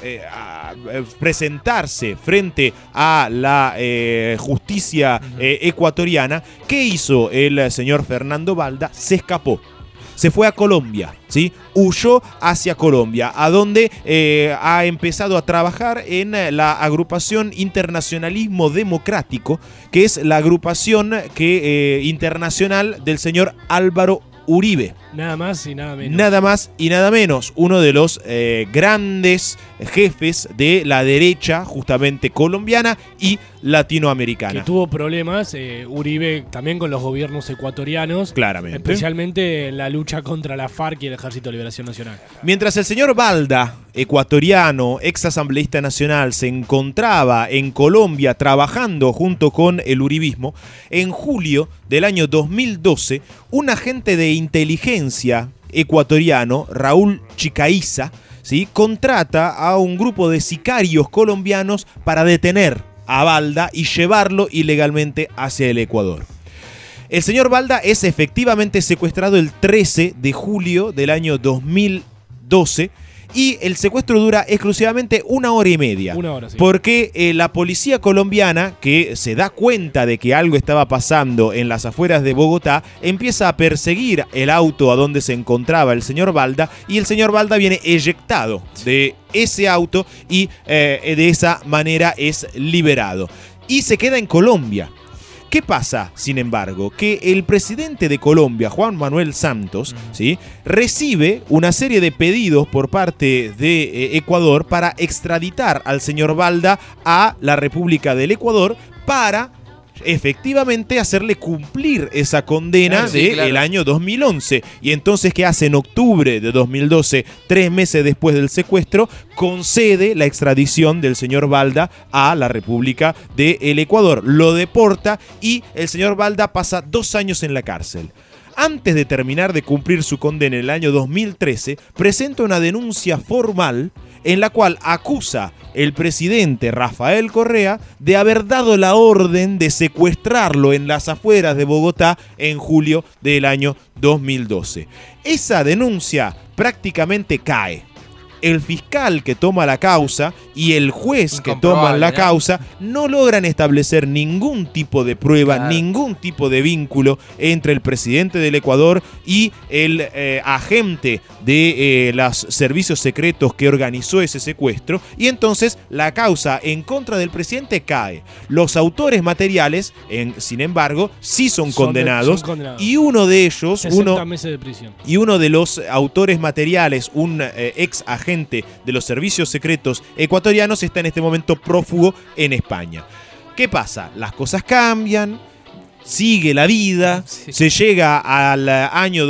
B: presentarse frente a la justicia ecuatoriana, ¿qué hizo el señor Fernando Balda? Se escapó. Se fue a Colombia, ¿sí? Huyó hacia Colombia, a donde ha empezado a trabajar en la agrupación Internacionalismo Democrático, que es la agrupación internacional del señor Álvaro Uribe.
C: Nada más y nada menos.
B: Nada más y nada menos. Uno de los grandes jefes de la derecha, justamente colombiana y latinoamericana.
C: Que tuvo problemas, Uribe, también con los gobiernos ecuatorianos.
B: Claramente.
C: Especialmente en la lucha contra la FARC y el Ejército de Liberación Nacional.
B: Mientras el señor Balda, ecuatoriano, ex asambleísta nacional, se encontraba en Colombia trabajando junto con el uribismo, en julio del año 2012, un agente de inteligencia ecuatoriano, Raúl Chicaiza, ¿sí?, contrata a un grupo de sicarios colombianos para detener a Balda y llevarlo ilegalmente hacia el Ecuador. El señor Balda es efectivamente secuestrado el 13 de julio del año 2012 y el secuestro dura exclusivamente 1 hora y media.
C: 1 hora, sí.
B: Porque la policía colombiana, que se da cuenta de que algo estaba pasando en las afueras de Bogotá, empieza a perseguir el auto a donde se encontraba el señor Balda, y el señor Balda viene eyectado de ese auto y de esa manera es liberado. Y se queda en Colombia. ¿Qué pasa, sin embargo? Que el presidente de Colombia, Juan Manuel Santos, ¿sí?, recibe una serie de pedidos por parte de Ecuador para extraditar al señor Balda a la República del Ecuador para efectivamente hacerle cumplir esa condena del año 2011. Y entonces, ¿qué hace? En octubre de 2012, 3 meses después del secuestro, concede la extradición del señor Balda a la República del Ecuador. Lo deporta y el señor Balda pasa 2 años en la cárcel. Antes de terminar de cumplir su condena en el año 2013, presenta una denuncia formal en la cual acusa el presidente Rafael Correa de haber dado la orden de secuestrarlo en las afueras de Bogotá en julio del año 2012. Esa denuncia prácticamente cae. El fiscal que toma la causa y el juez que toman la causa no logran establecer ningún tipo de prueba, ningún tipo de vínculo entre el presidente del Ecuador y el agente de los servicios secretos que organizó ese secuestro, y entonces la causa en contra del presidente cae. Los autores materiales, sin embargo, sí son condenados, y uno de ellos,
C: 60 meses de prisión.
B: Y uno de los autores materiales, un ex agente de los servicios secretos ecuatorianos, está en este momento prófugo en España. ¿Qué pasa? Las cosas cambian, sigue la vida, se llega al año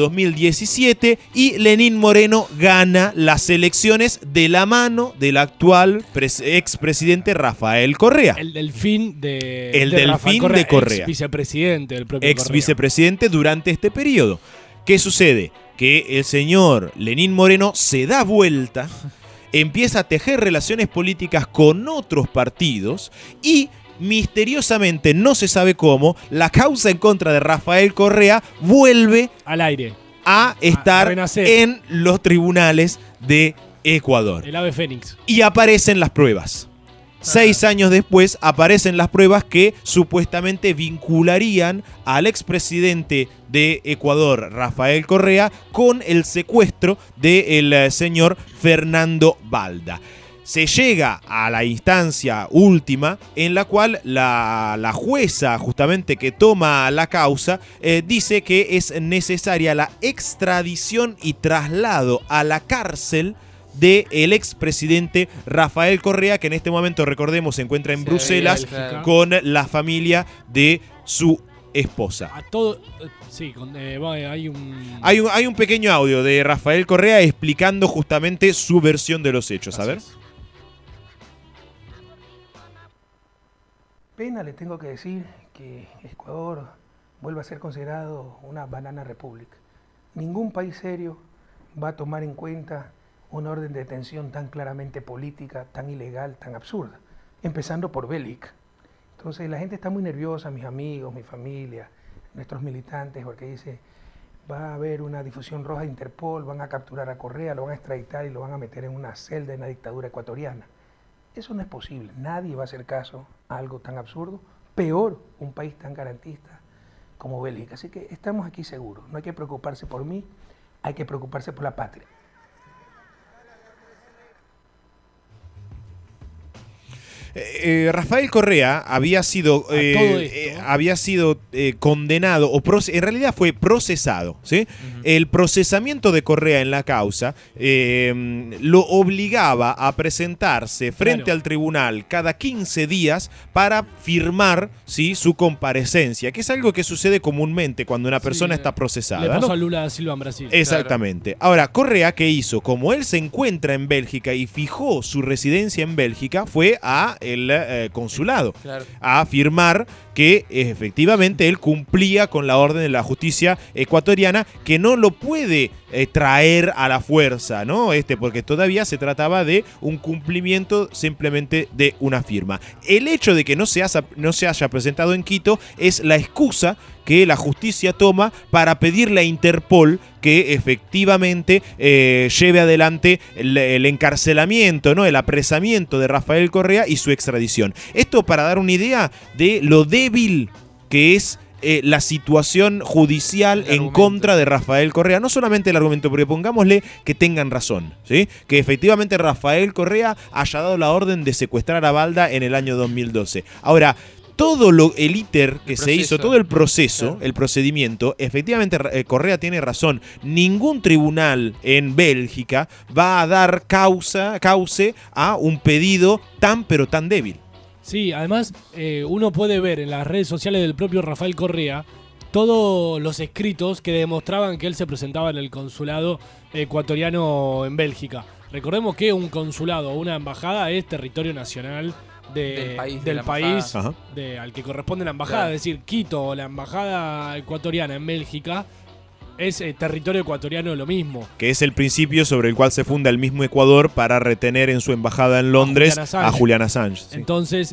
B: 2017 y Lenín Moreno gana las elecciones de la mano del actual expresidente Rafael Correa.
C: El delfín de
B: delfín Correa, de Correa.
C: Ex vicepresidente del propio
B: ex vicepresidente durante este periodo. ¿Qué sucede? Que el señor Lenín Moreno se da vuelta, empieza a tejer relaciones políticas con otros partidos y misteriosamente, no se sabe cómo, la causa en contra de Rafael Correa vuelve
C: al aire
B: a estar en los tribunales de Ecuador.
C: El ave fénix.
B: Y aparecen las pruebas. 6 años después aparecen las pruebas que supuestamente vincularían al expresidente de Ecuador, Rafael Correa, con el secuestro del señor Fernando Balda. se llega a la instancia última en la cual la jueza justamente que toma la causa dice que es necesaria la extradición y traslado a la cárcel del expresidente Rafael Correa, que en este momento, recordemos, se encuentra en Bruselas con la familia de su esposa.
C: A todo, sí, hay un...
B: Hay un pequeño audio de Rafael Correa explicando justamente su versión de los hechos. A ver.
I: Pena le tengo que decir que Ecuador vuelve a ser considerado una banana república. Ningún país serio va a tomar en cuenta una orden de detención tan claramente política, tan ilegal, tan absurda, empezando por Bélgica. Entonces la gente está muy nerviosa, mis amigos, mi familia, nuestros militantes, porque dice, va a haber una difusión roja de Interpol, van a capturar a Correa, lo van a extraditar y lo van a meter en una celda en la dictadura ecuatoriana. Eso no es posible, nadie va a hacer caso a algo tan absurdo, peor un país tan garantista como Bélgica. Así que estamos aquí seguros, no hay que preocuparse por mí, hay que preocuparse por la patria.
B: Rafael Correa había sido condenado, en realidad fue procesado, ¿sí? El procesamiento de Correa en la causa lo obligaba a presentarse frente al tribunal cada 15 días para firmar, ¿sí?, su comparecencia, que es algo que sucede comúnmente cuando una persona está procesada.
C: Le pasó
B: ¿no?
C: a Lula da Silva en Brasil.
B: Exactamente. Claro. Ahora, Correa, ¿qué hizo? Como él se encuentra en Bélgica y fijó su residencia en Bélgica, fue a el consulado a afirmar que efectivamente él cumplía con la orden de la justicia ecuatoriana, que no lo puede traer a la fuerza, ¿no? Porque todavía se trataba de un cumplimiento simplemente de una firma. El hecho de que no se haya presentado en Quito es la excusa que la justicia toma para pedirle a Interpol que efectivamente lleve adelante el encarcelamiento, ¿no?, el apresamiento de Rafael Correa y su extradición. Esto para dar una idea de lo débil que es la situación judicial en contra de Rafael Correa. No solamente el argumento, porque pongámosle que tengan razón, ¿sí?, que efectivamente Rafael Correa haya dado la orden de secuestrar a Balda en el año 2012. Ahora, todo el íter que se hizo, todo el proceso, el procedimiento, efectivamente Correa tiene razón. Ningún tribunal en Bélgica va a dar cauce a un pedido pero tan débil.
C: Sí, además uno puede ver en las redes sociales del propio Rafael Correa todos los escritos que demostraban que él se presentaba en el consulado ecuatoriano en Bélgica. Recordemos que un consulado o una embajada es territorio nacional del país al que corresponde la embajada. Claro. Es decir, Quito, la embajada ecuatoriana en Bélgica, es territorio ecuatoriano lo mismo.
B: Que es el principio sobre el cual se funda el mismo Ecuador para retener en su embajada en Londres a Julian Assange. Sí.
C: Entonces,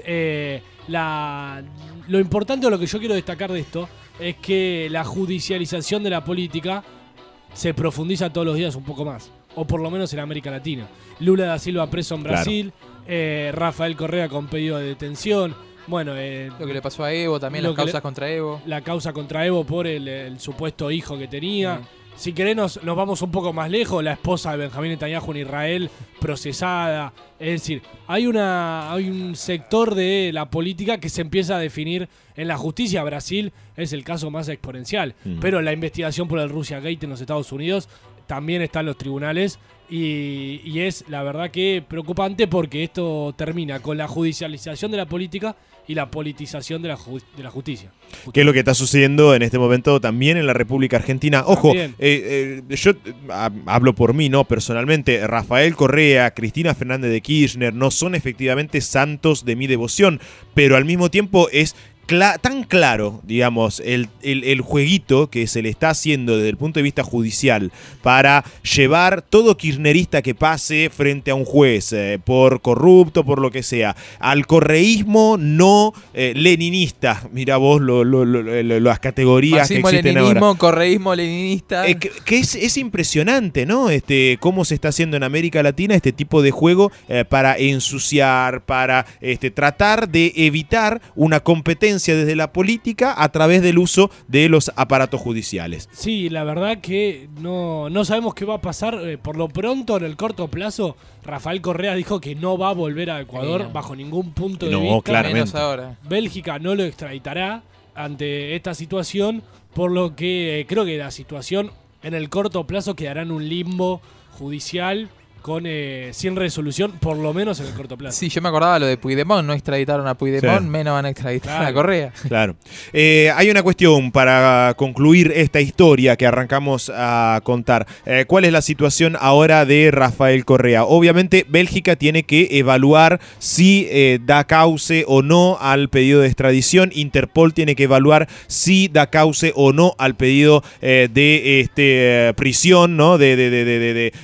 C: lo importante o lo que yo quiero destacar de esto es que la judicialización de la política se profundiza todos los días un poco más, o por lo menos en América Latina. Lula da Silva preso en Brasil, Rafael Correa con pedido de detención. Bueno,
D: lo que le pasó a Evo también, las causas contra Evo.
C: La causa contra Evo por el supuesto hijo que tenía. Si querés nos vamos un poco más lejos, la esposa de Benjamín Netanyahu en Israel procesada. Es decir, hay un sector de la política que se empieza a definir en la justicia. Brasil es el caso más exponencial, pero la investigación por el Russia Gate en los Estados Unidos también está en los tribunales y es la verdad que preocupante, porque esto termina con la judicialización de la política y la politización de la justicia.
B: ¿Qué es lo que está sucediendo en este momento también en la República Argentina? Ojo, yo hablo por mí, ¿no? Personalmente, Rafael Correa, Cristina Fernández de Kirchner no son efectivamente santos de mi devoción, pero al mismo tiempo es tan claro, digamos, el jueguito que se le está haciendo desde el punto de vista judicial para llevar todo kirchnerista que pase frente a un juez por corrupto, por lo que sea, al correísmo no leninista. Mira vos las categorías
D: Marxismo,
B: que existen
D: leninismo,
B: ahora.
D: correísmo, leninista.
B: Que es impresionante, ¿no? Cómo se está haciendo en América Latina este tipo de juego para ensuciar, para tratar de evitar una competencia injerencia desde la política a través del uso de los aparatos judiciales.
C: Sí, la verdad que no sabemos qué va a pasar. Por lo pronto, en el corto plazo, Rafael Correa dijo que no va a volver a Ecuador bajo ningún punto de vista.
B: Claramente.
D: Menos ahora.
C: Bélgica no lo extraditará ante esta situación, por lo que creo que la situación en el corto plazo quedará en un limbo judicial con sin resolución, por lo menos en el corto plazo.
D: Sí, yo me acordaba lo de Puigdemont, no extraditaron a Puigdemont,
B: Sí.
D: menos van a extraditar
C: Claro.
D: a Correa.
B: Claro. Hay una cuestión para concluir esta historia que arrancamos a contar. ¿Cuál es la situación ahora de Rafael Correa? Obviamente, Bélgica tiene que evaluar si da cauce o no al pedido de extradición. Interpol tiene que evaluar si da cauce o no al pedido de prisión, ¿no? De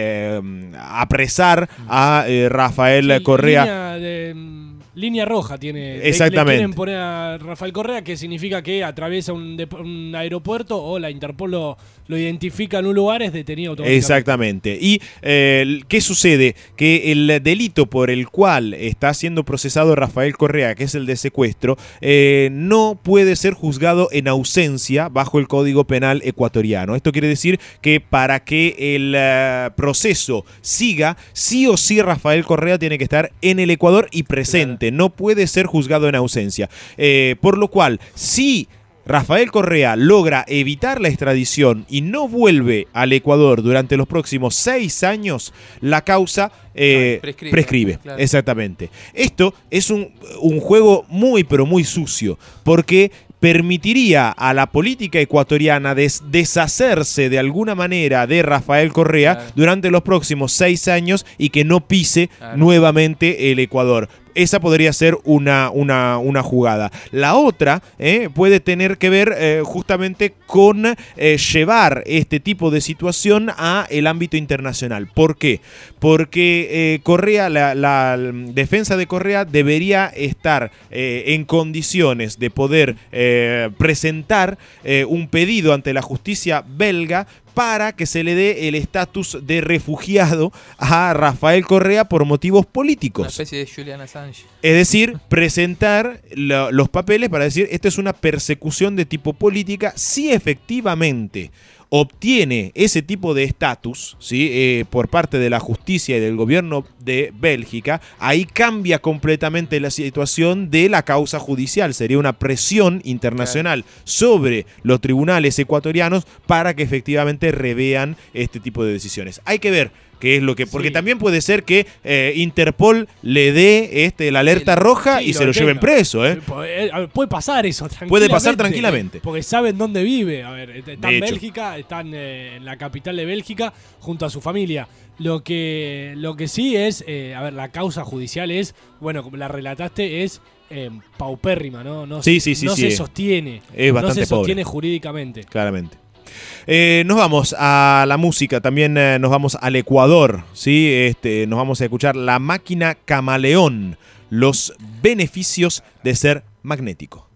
B: apresar a Rafael
C: Sí,
B: Correa.
C: Línea roja tiene.
B: Exactamente.
C: Le quieren poner a Rafael Correa, que significa que atraviesa un aeropuerto o la Interpol lo identifica en un lugar, es detenido automáticamente.
B: Exactamente. ¿Y qué sucede? Que el delito por el cual está siendo procesado Rafael Correa, que es el de secuestro, no puede ser juzgado en ausencia bajo el Código Penal ecuatoriano. Esto quiere decir que para que el proceso siga, sí o sí Rafael Correa tiene que estar en el Ecuador y presente. No puede ser juzgado en ausencia. Por lo cual, si Rafael Correa logra evitar la extradición y no vuelve al Ecuador durante los próximos 6 años, la causa prescribe.
D: Claro.
B: Exactamente. Esto es un juego muy, pero muy sucio, porque permitiría a la política ecuatoriana deshacerse de alguna manera de Rafael Correa
D: Claro.
B: durante los próximos 6 años y que no pise
D: Claro.
B: nuevamente el Ecuador. Esa podría ser una jugada. La otra puede tener que ver justamente con llevar este tipo de situación a el ámbito internacional. ¿Por qué? Porque Correa, la defensa de Correa debería estar en condiciones de poder presentar un pedido ante la justicia belga para que se le dé el estatus de refugiado a Rafael Correa por motivos
D: Una
B: políticos.
D: especie de Julian Assange.
B: Es decir, presentar los papeles para decir, esta es una persecución de tipo política, si efectivamente obtiene ese tipo de estatus, ¿sí? Por parte de la justicia y del gobierno de Bélgica, ahí cambia completamente la situación de la causa judicial. Sería una presión internacional sobre los tribunales ecuatorianos para que efectivamente revean este tipo de decisiones. Hay que ver qué es lo que... Porque
C: Sí.
B: también puede ser que Interpol le dé la alerta roja
C: Sí,
B: y se lo lleven
C: detenga.
B: preso, ¿eh?
C: Puede pasar eso, tranquilamente.
B: Puede pasar tranquilamente.
C: Porque saben dónde vive. A ver, está
B: De
C: en
B: hecho.
C: Bélgica, están en la capital de Bélgica, junto a su familia. Lo que sí es, a ver, la causa judicial es, bueno, como la relataste, es paupérrima, ¿no? No,
B: Sí,
C: no
B: sí.
C: se sostiene.
B: Es bastante
C: no se sostiene
B: pobre.
C: jurídicamente.
B: Claramente. Nos vamos a la música, también nos vamos al Ecuador, ¿sí? Nos vamos a escuchar La Máquina Camaleón, los beneficios de ser magnético.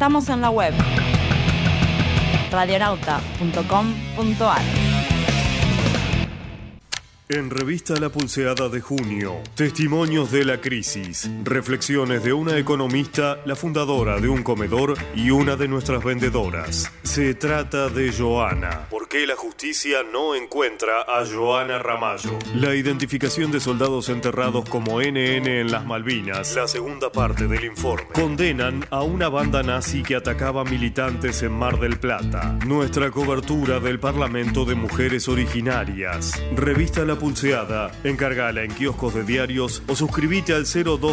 J: Estamos en la web radionauta.com.ar.
K: En Revista La Pulseada de junio, testimonios de la crisis, reflexiones de una economista, la fundadora de un comedor y una de nuestras vendedoras. Se trata de Joana. ¿Por qué la justicia no encuentra a Joana Ramallo? La identificación de soldados enterrados como NN en las Malvinas, la segunda parte del informe. Condenan a una banda nazi que atacaba militantes en Mar del Plata. Nuestra cobertura del Parlamento de Mujeres Originarias. Revista La Pulseada, encargala en kioscos de diarios o suscríbete al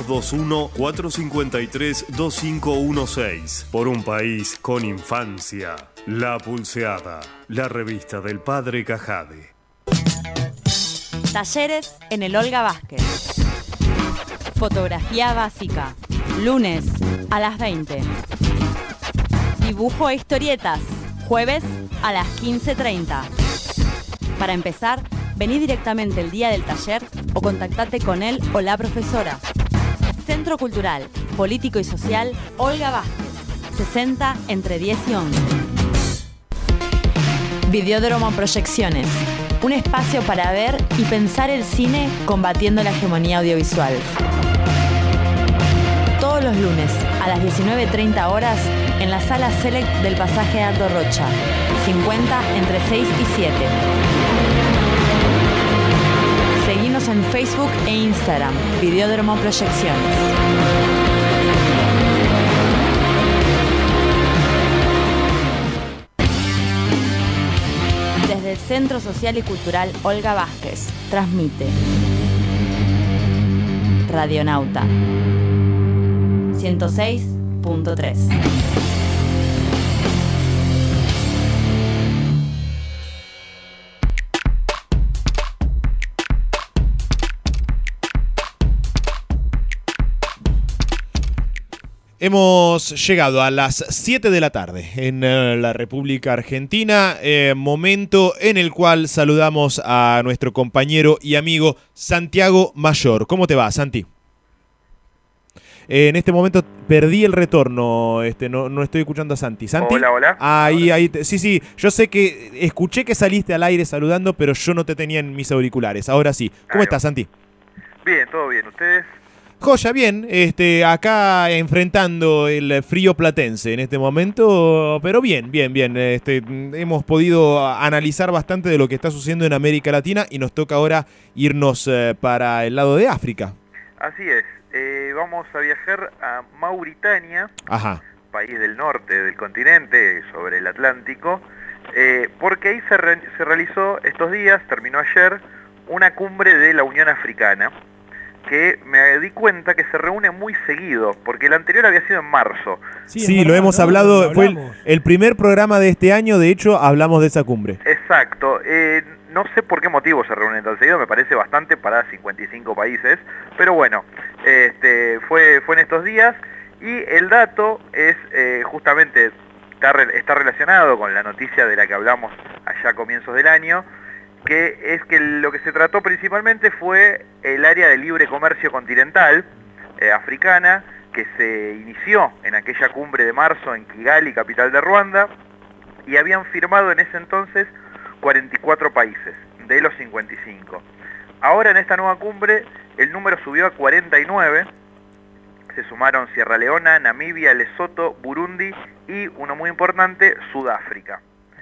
K: 0221-453-2516. Por un país con infancia. La Pulseada, la revista del padre Cajade.
J: Talleres en el Olga Vázquez. Fotografía básica, lunes a las 20. Dibujo e historietas, jueves a las 15:30. Para empezar, vení directamente el día del taller o contactate con él o la profesora. Centro Cultural, Político y Social Olga Vázquez, 60 entre 10 y 11. Videódromo Proyecciones, un espacio para ver y pensar el cine combatiendo la hegemonía audiovisual. Todos los lunes a las 19:30 horas en la sala Select del pasaje Aldo Rocha, 50 entre 6 y 7. Seguinos en Facebook e Instagram, Videódromo Proyecciones. Desde el Centro Social y Cultural Olga Vázquez, transmite Radionauta 106.3.
B: Hemos llegado a las 7 de la tarde en la República Argentina, momento en el cual saludamos a nuestro compañero y amigo Santiago Mayor. ¿Cómo te va, Santi? En este momento perdí el retorno, no estoy escuchando a Santi. ¿Santi?
L: Hola.
B: Ahí, sí, yo sé que escuché que saliste al aire saludando, pero yo no te tenía en mis auriculares. Ahora sí. ¿Cómo estás, Santi?
L: Bien, todo bien. ¿Ustedes?
B: Joya, bien, acá enfrentando el frío platense en este momento, pero bien. Hemos podido analizar bastante de lo que está sucediendo en América Latina y nos toca ahora irnos para el lado de África.
L: Así es, vamos a viajar a Mauritania, país del norte del continente, sobre el Atlántico, porque ahí se realizó estos días, terminó ayer, una cumbre de la Unión Africana, que me di cuenta que se reúne muy seguido, porque el anterior había sido en marzo.
B: Sí, lo hemos hablado, fue el primer programa de este año, de hecho hablamos de esa cumbre.
L: Exacto, no sé por qué motivo se reúnen tan seguido, me parece bastante para 55 países, pero bueno, fue en estos días, y el dato es justamente, está relacionado con la noticia de la que hablamos allá a comienzos del año, que es que lo que se trató principalmente fue el área de libre comercio continental africana, que se inició en aquella cumbre de marzo en Kigali, capital de Ruanda, y habían firmado en ese entonces 44 países, de los 55. Ahora en esta nueva cumbre el número subió a 49, se sumaron Sierra Leona, Namibia, Lesoto, Burundi y, uno muy importante, Sudáfrica.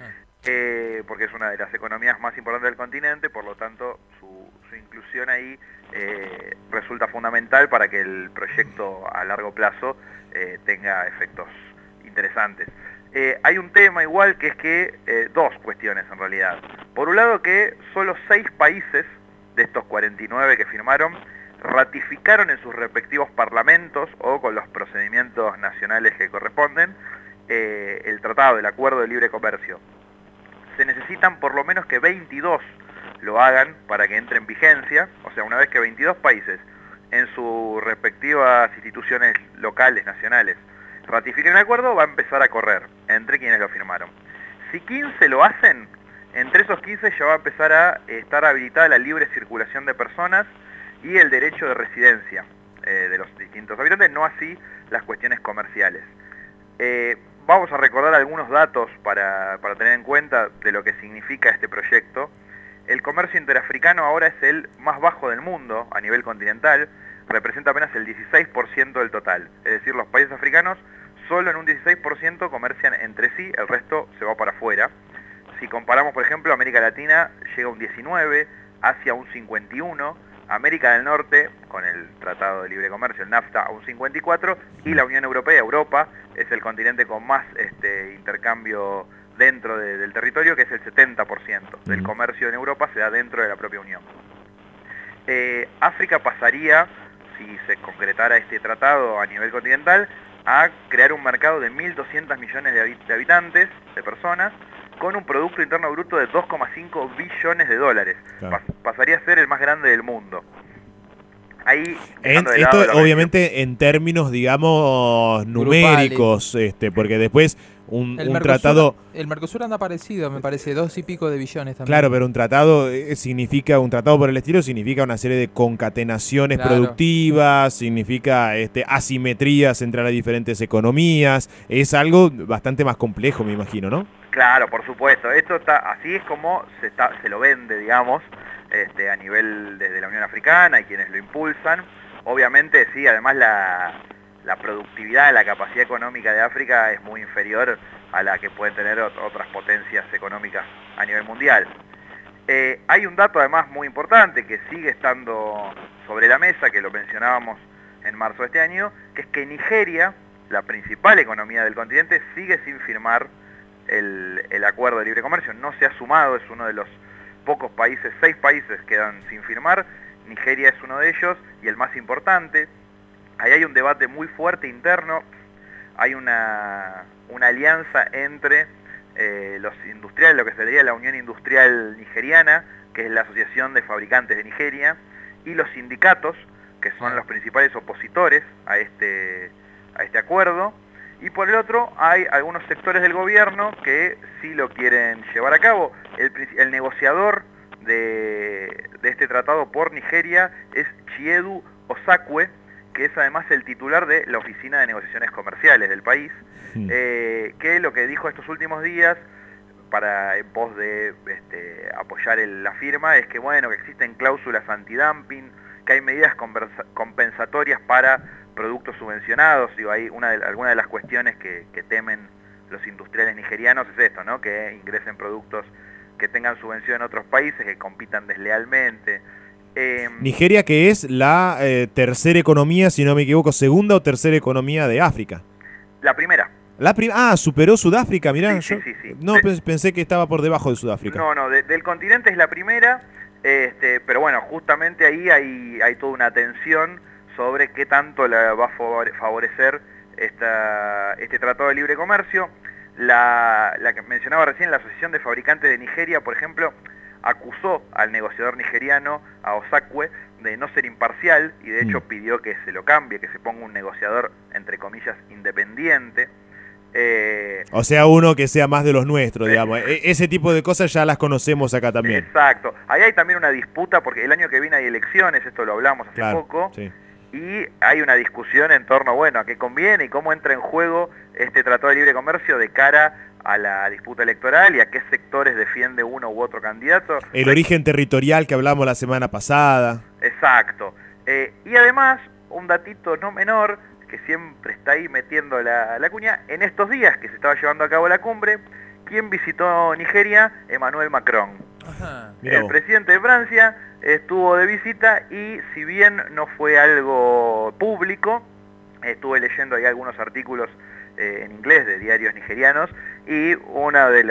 L: Porque es una de las economías más importantes del continente, por lo tanto su inclusión ahí resulta fundamental para que el proyecto a largo plazo tenga efectos interesantes. Hay un tema igual, que es que dos cuestiones en realidad. Por un lado, que solo 6 países de estos 49 que firmaron ratificaron en sus respectivos parlamentos o con los procedimientos nacionales que corresponden el tratado, el acuerdo de libre comercio. Se necesitan por lo menos que 22 lo hagan para que entre en vigencia, o sea, una vez que 22 países en sus respectivas instituciones locales, nacionales, ratifiquen el acuerdo, va a empezar a correr entre quienes lo firmaron. Si 15 lo hacen, entre esos 15 ya va a empezar a estar habilitada la libre circulación de personas y el derecho de residencia de los distintos habitantes, no así las cuestiones comerciales. Vamos a recordar algunos datos para tener en cuenta de lo que significa este proyecto. El comercio interafricano ahora es el más bajo del mundo a nivel continental, representa apenas el 16% del total. Es decir, los países africanos solo en un 16% comercian entre sí, el resto se va para afuera. Si comparamos, por ejemplo, América Latina llega a un 19%, Asia a un 51%, América del Norte, con el Tratado de Libre Comercio, el NAFTA, a un 54%, y la Unión Europea, Europa, es el continente con más intercambio dentro del territorio, que es el 70% del comercio en Europa se da dentro de la propia Unión. África pasaría, si se concretara este tratado a nivel continental, a crear un mercado de 1.200 millones de habitantes, de personas, con un Producto Interno Bruto de 2,5 billones de dólares.
B: Claro.
L: Pasaría a ser el más grande del mundo. Ahí,
B: esto obviamente en términos, digamos, numéricos, porque después un tratado...
D: El Mercosur anda parecido, me parece, 2 y pico de billones también.
B: Claro, pero un tratado un tratado por el estilo significa una serie de concatenaciones productivas, significa asimetrías entre las diferentes economías, es algo bastante más complejo, me imagino, ¿no?
L: Claro, por supuesto. Esto así es como se lo vende, digamos, a nivel desde la Unión Africana y quienes lo impulsan. Obviamente, sí, además la productividad, la capacidad económica de África es muy inferior a la que pueden tener otras potencias económicas a nivel mundial. Hay un dato además muy importante que sigue estando sobre la mesa, que lo mencionábamos en marzo de este año, que es que Nigeria, la principal economía del continente, sigue sin firmar el acuerdo de libre comercio. No se ha sumado, es uno de los pocos países, 6 países quedan sin firmar, Nigeria es uno de ellos y el más importante. Ahí hay un debate muy fuerte interno, hay una alianza entre los industriales, lo que sería la Unión Industrial Nigeriana, que es la Asociación de Fabricantes de Nigeria, y los sindicatos, que son los principales opositores a este acuerdo. Y por el otro hay algunos sectores del gobierno que sí lo quieren llevar a cabo. El negociador de este tratado por Nigeria es Chiedu Osakwe, que es además el titular de la Oficina de Negociaciones Comerciales del país, que lo que dijo estos últimos días en pos de apoyar la firma es que que existen cláusulas antidumping, que hay medidas compensatorias para productos subvencionados. Hay alguna de las cuestiones que temen los industriales nigerianos es esto, ¿no? Que ingresen productos que tengan subvención en otros países, que compitan deslealmente.
B: Nigeria, que es la tercera economía, si no me equivoco, segunda o tercera economía de África.
L: La primera.
B: Superó Sudáfrica, mirá.
L: Sí.
B: No, pensé que estaba por debajo de Sudáfrica.
L: No, del continente es la primera, pero bueno, justamente ahí hay toda una tensión sobre qué tanto la va a favorecer este tratado de libre comercio. La que mencionaba recién, la Asociación de Fabricantes de Nigeria, por ejemplo, acusó al negociador nigeriano, a Osakwe, de no ser imparcial y de hecho pidió que se lo cambie, que se ponga un negociador, entre comillas, independiente.
B: O sea, uno que sea más de los nuestros, digamos. Ese tipo de cosas ya las conocemos acá también.
L: Exacto. Ahí hay también una disputa, porque el año que viene hay elecciones, esto lo hablamos hace poco,
B: sí.
L: Y hay una discusión en torno, a qué conviene y cómo entra en juego este Tratado de Libre Comercio de cara a la disputa electoral y a qué sectores defiende uno u otro candidato.
B: El origen territorial que hablamos la semana pasada.
L: Exacto. Y además, un datito no menor, que siempre está ahí metiendo la cuña, en estos días que se estaba llevando a cabo la cumbre, ¿quién visitó Nigeria? Emmanuel Macron.
D: Ajá.
L: El presidente de Francia estuvo de visita y si bien no fue algo público, estuve leyendo ahí algunos artículos en inglés de diarios nigerianos y una de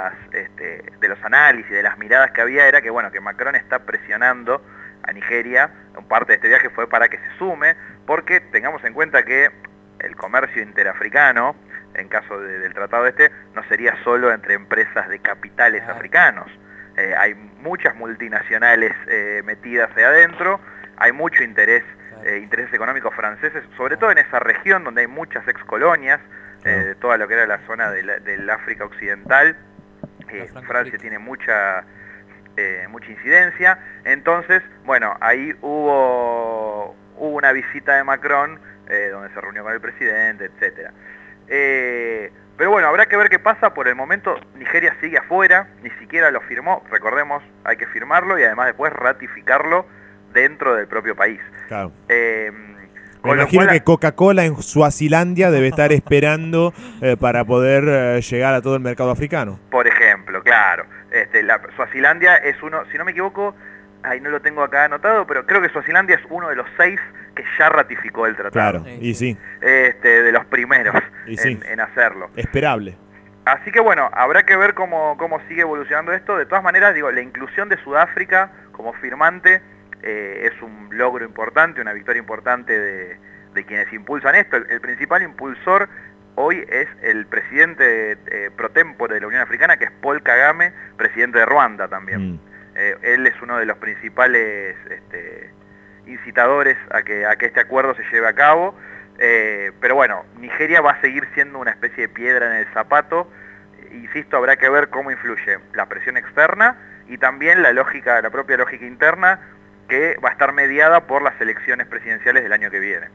L: los análisis, de las miradas que había era que que Macron está presionando a Nigeria. Parte de este viaje fue para que se sume, porque tengamos en cuenta que el comercio interafricano, en caso del tratado no sería solo entre empresas de capitales africanos. Hay muchas multinacionales metidas ahí adentro, hay mucho intereses económicos franceses, sobre todo en esa región donde hay muchas excolonias, de toda lo que era la zona del África Occidental. Francia tiene mucha incidencia. Entonces, ahí hubo una visita de Macron donde se reunió con el presidente, etcétera. Pero bueno, habrá que ver qué pasa. Por el momento Nigeria sigue afuera, ni siquiera lo firmó. Recordemos, hay que firmarlo y además después ratificarlo dentro del propio país.
B: Claro. Me imagino que Coca-Cola en Suazilandia debe estar esperando para poder llegar a todo el mercado africano.
L: Por ejemplo, claro. Suazilandia es uno, si no me equivoco, no lo tengo acá anotado, pero creo que Suazilandia es uno de los 6 que ya ratificó el tratado.
B: Claro, y sí.
L: De los primeros
B: sí.
L: en hacerlo.
B: Esperable.
L: Así que bueno, habrá que ver cómo sigue evolucionando esto. De todas maneras, digo, la inclusión de Sudáfrica como firmante es un logro importante, una victoria importante de quienes impulsan esto. El principal impulsor hoy es el presidente pro tempore de la Unión Africana, que es Paul Kagame, presidente de Ruanda también. Él es uno de los principales incitadores a que este acuerdo se lleve a cabo. Pero bueno, Nigeria va a seguir siendo una especie de piedra en el zapato. Insisto, habrá que ver cómo influye la presión externa y también la propia lógica interna, que va a estar mediada por las elecciones presidenciales del año que viene.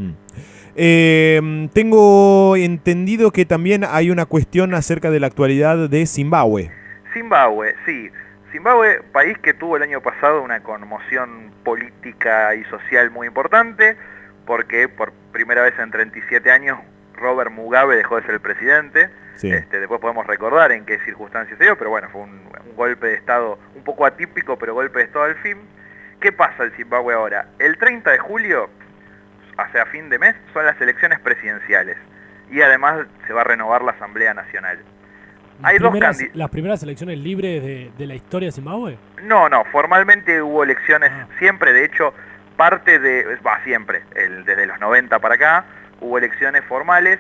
B: Tengo entendido que también hay una cuestión acerca de la actualidad de Zimbabue.
L: Zimbabue, sí. Zimbabue, país que tuvo el año pasado una conmoción política y social muy importante, porque por primera vez en 37 años Robert Mugabe dejó de ser el presidente. Sí. Después podemos recordar en qué circunstancias se dio, pero bueno, fue un golpe de Estado un poco atípico, pero golpe de Estado al fin. ¿Qué pasa en Zimbabue ahora? El 30 de julio, hacia fin de mes, son las elecciones presidenciales. Y además se va a renovar la Asamblea Nacional.
C: ¿Las primeras elecciones libres de la historia de Zimbabue?
L: No, formalmente hubo elecciones siempre, de hecho, siempre, desde los 90 para acá, hubo elecciones formales.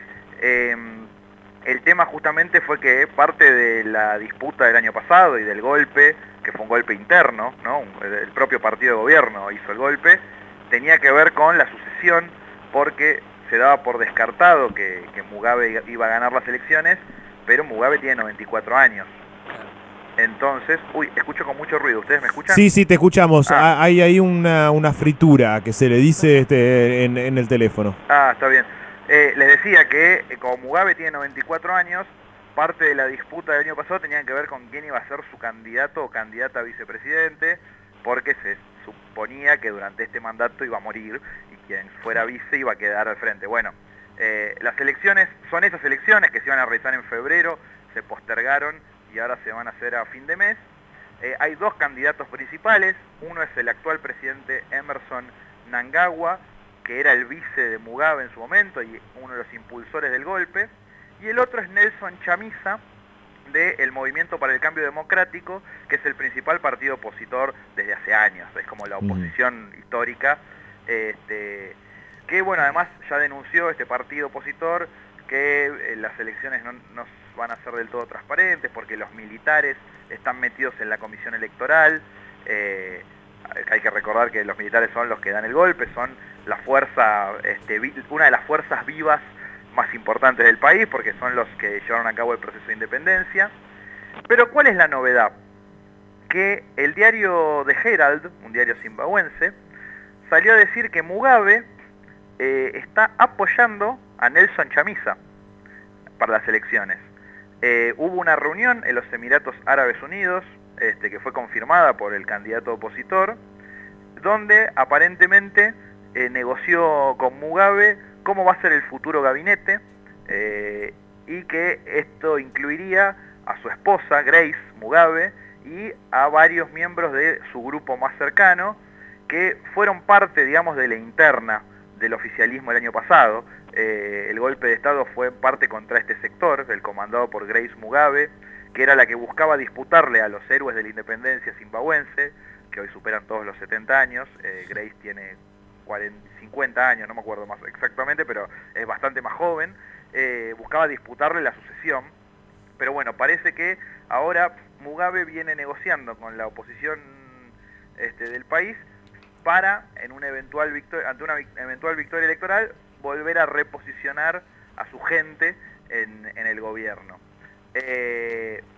L: El tema justamente fue que parte de la disputa del año pasado y del golpe, que fue un golpe interno, ¿no? El propio partido de gobierno hizo el golpe, tenía que ver con la sucesión, porque se daba por descartado que Mugabe iba a ganar las elecciones, pero Mugabe tiene 94 años. Entonces, escucho con mucho ruido. ¿Ustedes me escuchan?
B: Sí, te escuchamos. Hay ahí una fritura que se le dice en el teléfono.
L: Está bien. Les decía que como Mugabe tiene 94 años, parte de la disputa del año pasado tenía que ver con quién iba a ser su candidato o candidata a vicepresidente, porque se suponía que durante este mandato iba a morir y quien fuera vice iba a quedar al frente. Bueno, las elecciones son esas elecciones que se iban a realizar en febrero, se postergaron y ahora se van a hacer a fin de mes. Hay dos candidatos principales. Uno es el actual presidente Emerson Mnangagwa, que era el vice de Mugabe en su momento y uno de los impulsores del golpe. Y el otro es Nelson Chamisa, del Movimiento para el Cambio Democrático, que es el principal partido opositor desde hace años. Es como la oposición histórica, que bueno, además ya denunció este partido opositor que las elecciones no van a ser del todo transparentes porque los militares están metidos en la comisión electoral. Hay que recordar que los militares son los que dan el golpe, son la fuerza, una de las fuerzas vivas más importantes del país, porque son los que llevaron a cabo el proceso de independencia. Pero ¿cuál es la novedad? Que el diario The Herald, un diario zimbabuense, salió a decir que Mugabe está apoyando a Nelson Chamisa para las elecciones. Hubo una reunión en los Emiratos Árabes Unidos, que fue confirmada por el candidato opositor, donde aparentemente negoció con Mugabe cómo va a ser el futuro gabinete, y que esto incluiría a su esposa, Grace Mugabe, y a varios miembros de su grupo más cercano, que fueron parte, digamos, de la interna del oficialismo el año pasado. El golpe de Estado fue en parte contra este sector, el comandado por Grace Mugabe, que era la que buscaba disputarle a los héroes de la independencia zimbabuense, que hoy superan todos los 70 años. Grace tiene 50 años, no me acuerdo más exactamente, pero es bastante más joven. Buscaba disputarle la sucesión, pero bueno, parece que ahora Mugabe viene negociando con la oposición del país para, ante una eventual victoria electoral, volver a reposicionar a su gente en el gobierno.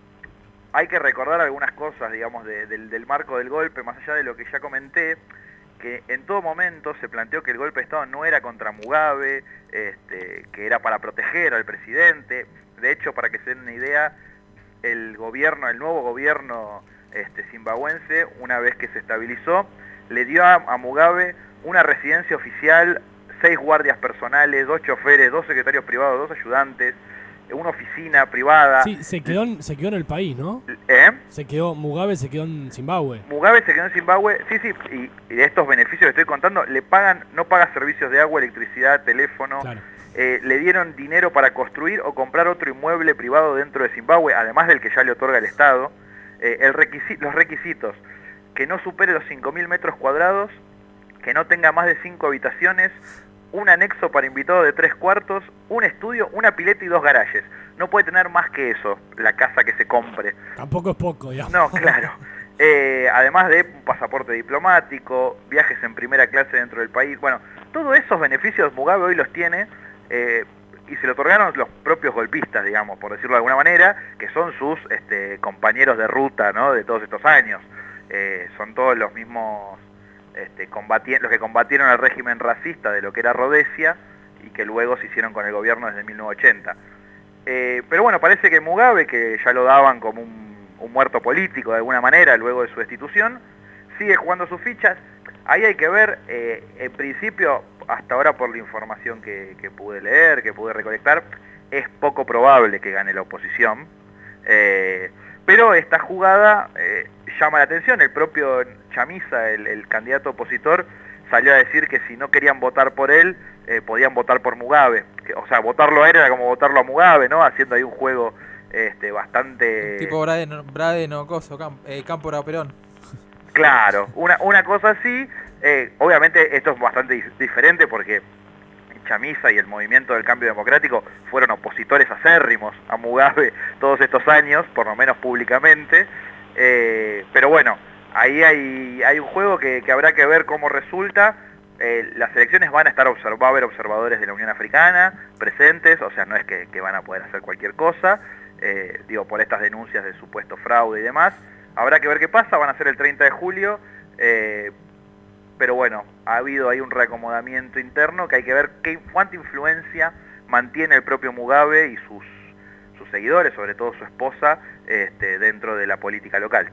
L: Hay que recordar algunas cosas, digamos, del marco del golpe, más allá de lo que ya comenté, que en todo momento se planteó que el golpe de Estado no era contra Mugabe, que era para proteger al presidente. De hecho, para que se den una idea, el nuevo gobierno zimbabuense, una vez que se estabilizó, le dio a Mugabe una residencia oficial, 6 guardias personales, 2 choferes, 2 secretarios privados, 2 ayudantes, una oficina privada.
C: Sí, se quedó en el país, ¿no? Mugabe se quedó en Zimbabue.
L: Mugabe se quedó en Zimbabue, sí, y de estos beneficios que estoy contando, no paga servicios de agua, electricidad, teléfono.
C: Claro.
L: Le dieron dinero para construir o comprar otro inmueble privado dentro de Zimbabue, además del que ya le otorga el Estado. Los requisitos: que no supere los 5.000 metros cuadrados, que no tenga más de 5 habitaciones, un anexo para invitados de 3 cuartos, un estudio, una pileta y 2 garajes. No puede tener más que eso, la casa que se compre.
C: Tampoco es poco, ya.
L: No, claro. Además de un pasaporte diplomático, viajes en primera clase dentro del país. Bueno, todos esos beneficios Mugabe hoy los tiene, y se lo otorgaron los propios golpistas, digamos, por decirlo de alguna manera, que son sus compañeros de ruta, ¿no?, de todos estos años. Son todos los mismos los que combatieron el régimen racista de lo que era Rhodesia y que luego se hicieron con el gobierno desde 1980. Pero bueno, parece que Mugabe, que ya lo daban como un muerto político de alguna manera luego de su destitución, sigue jugando sus fichas. Ahí hay que ver, en principio, hasta ahora por la información que pude leer, que pude recolectar, es poco probable que gane la oposición. Pero esta jugada llama la atención. El propio Chamisa, el candidato opositor, salió a decir que si no querían votar por él, podían votar por Mugabe. O sea, votarlo a él era como votarlo a Mugabe, ¿no? Haciendo ahí un juego bastante...
D: Tipo Braden o Coso, Cámpora Perón.
L: Claro, una cosa así. Obviamente esto es bastante diferente porque Chamisa y el Movimiento del Cambio Democrático fueron opositores acérrimos a Mugabe todos estos años, por lo menos públicamente. Pero bueno, ahí hay un juego que habrá que ver cómo resulta. Las elecciones va a haber observadores de la Unión Africana presentes, o sea, no es que van a poder hacer cualquier cosa, por estas denuncias de supuesto fraude y demás. Habrá que ver qué pasa, van a ser el 30 de julio, pero bueno, ha habido ahí un reacomodamiento interno que hay que ver cuánta influencia mantiene el propio Mugabe y sus seguidores, sobre todo su esposa, dentro de la política local.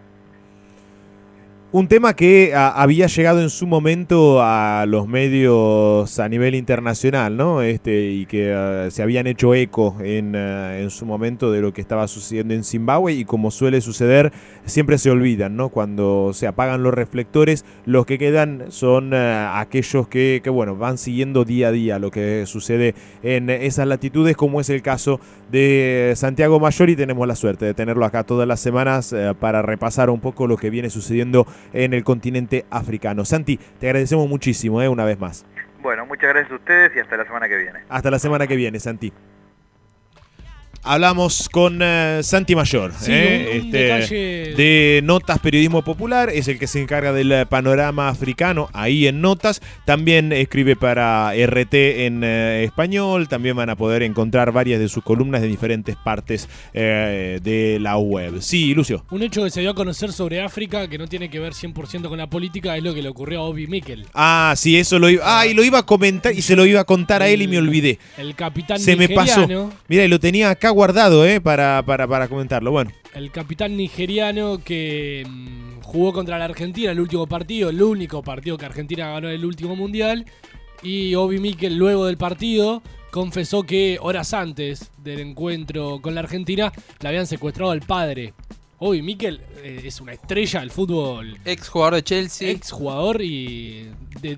B: Un tema que había llegado en su momento a los medios a nivel internacional, ¿no? Y que se habían hecho eco en su momento de lo que estaba sucediendo en Zimbabue, y como suele suceder, siempre se olvidan, ¿no? Cuando se apagan los reflectores, los que quedan son aquellos que van siguiendo día a día lo que sucede en esas latitudes, como es el caso de Santiago Mayor, y tenemos la suerte de tenerlo acá todas las semanas para repasar un poco lo que viene sucediendo en el continente africano. Santi, te agradecemos muchísimo, una vez más.
L: Bueno, muchas gracias a ustedes y hasta la semana que viene.
B: Hasta la semana que viene, Santi. Hablamos con Santi Mayor,
C: sí, un detalle
B: de Notas Periodismo Popular, es el que se encarga del panorama africano ahí en Notas, también escribe para RT en español, también van a poder encontrar varias de sus columnas de diferentes partes de la web. Sí, Lucio.
C: Un hecho que se dio a conocer sobre África, que no tiene que ver 100% con la política, es lo que le ocurrió a Obi Mikel.
B: Ah, sí, eso lo iba a comentar y se lo iba a contar a él y me olvidé.
C: El capitán
B: se
C: nigeriano.
B: Me pasó. Mira, y lo tenía acá guardado para comentarlo. Bueno,
C: el capitán nigeriano que jugó contra la Argentina el último partido, el único partido que Argentina ganó en el último mundial, y Obi Mikel luego del partido confesó que horas antes del encuentro con la Argentina le habían secuestrado al padre. Obi Mikel es una estrella del fútbol,
D: ex jugador de Chelsea,
C: ex jugador y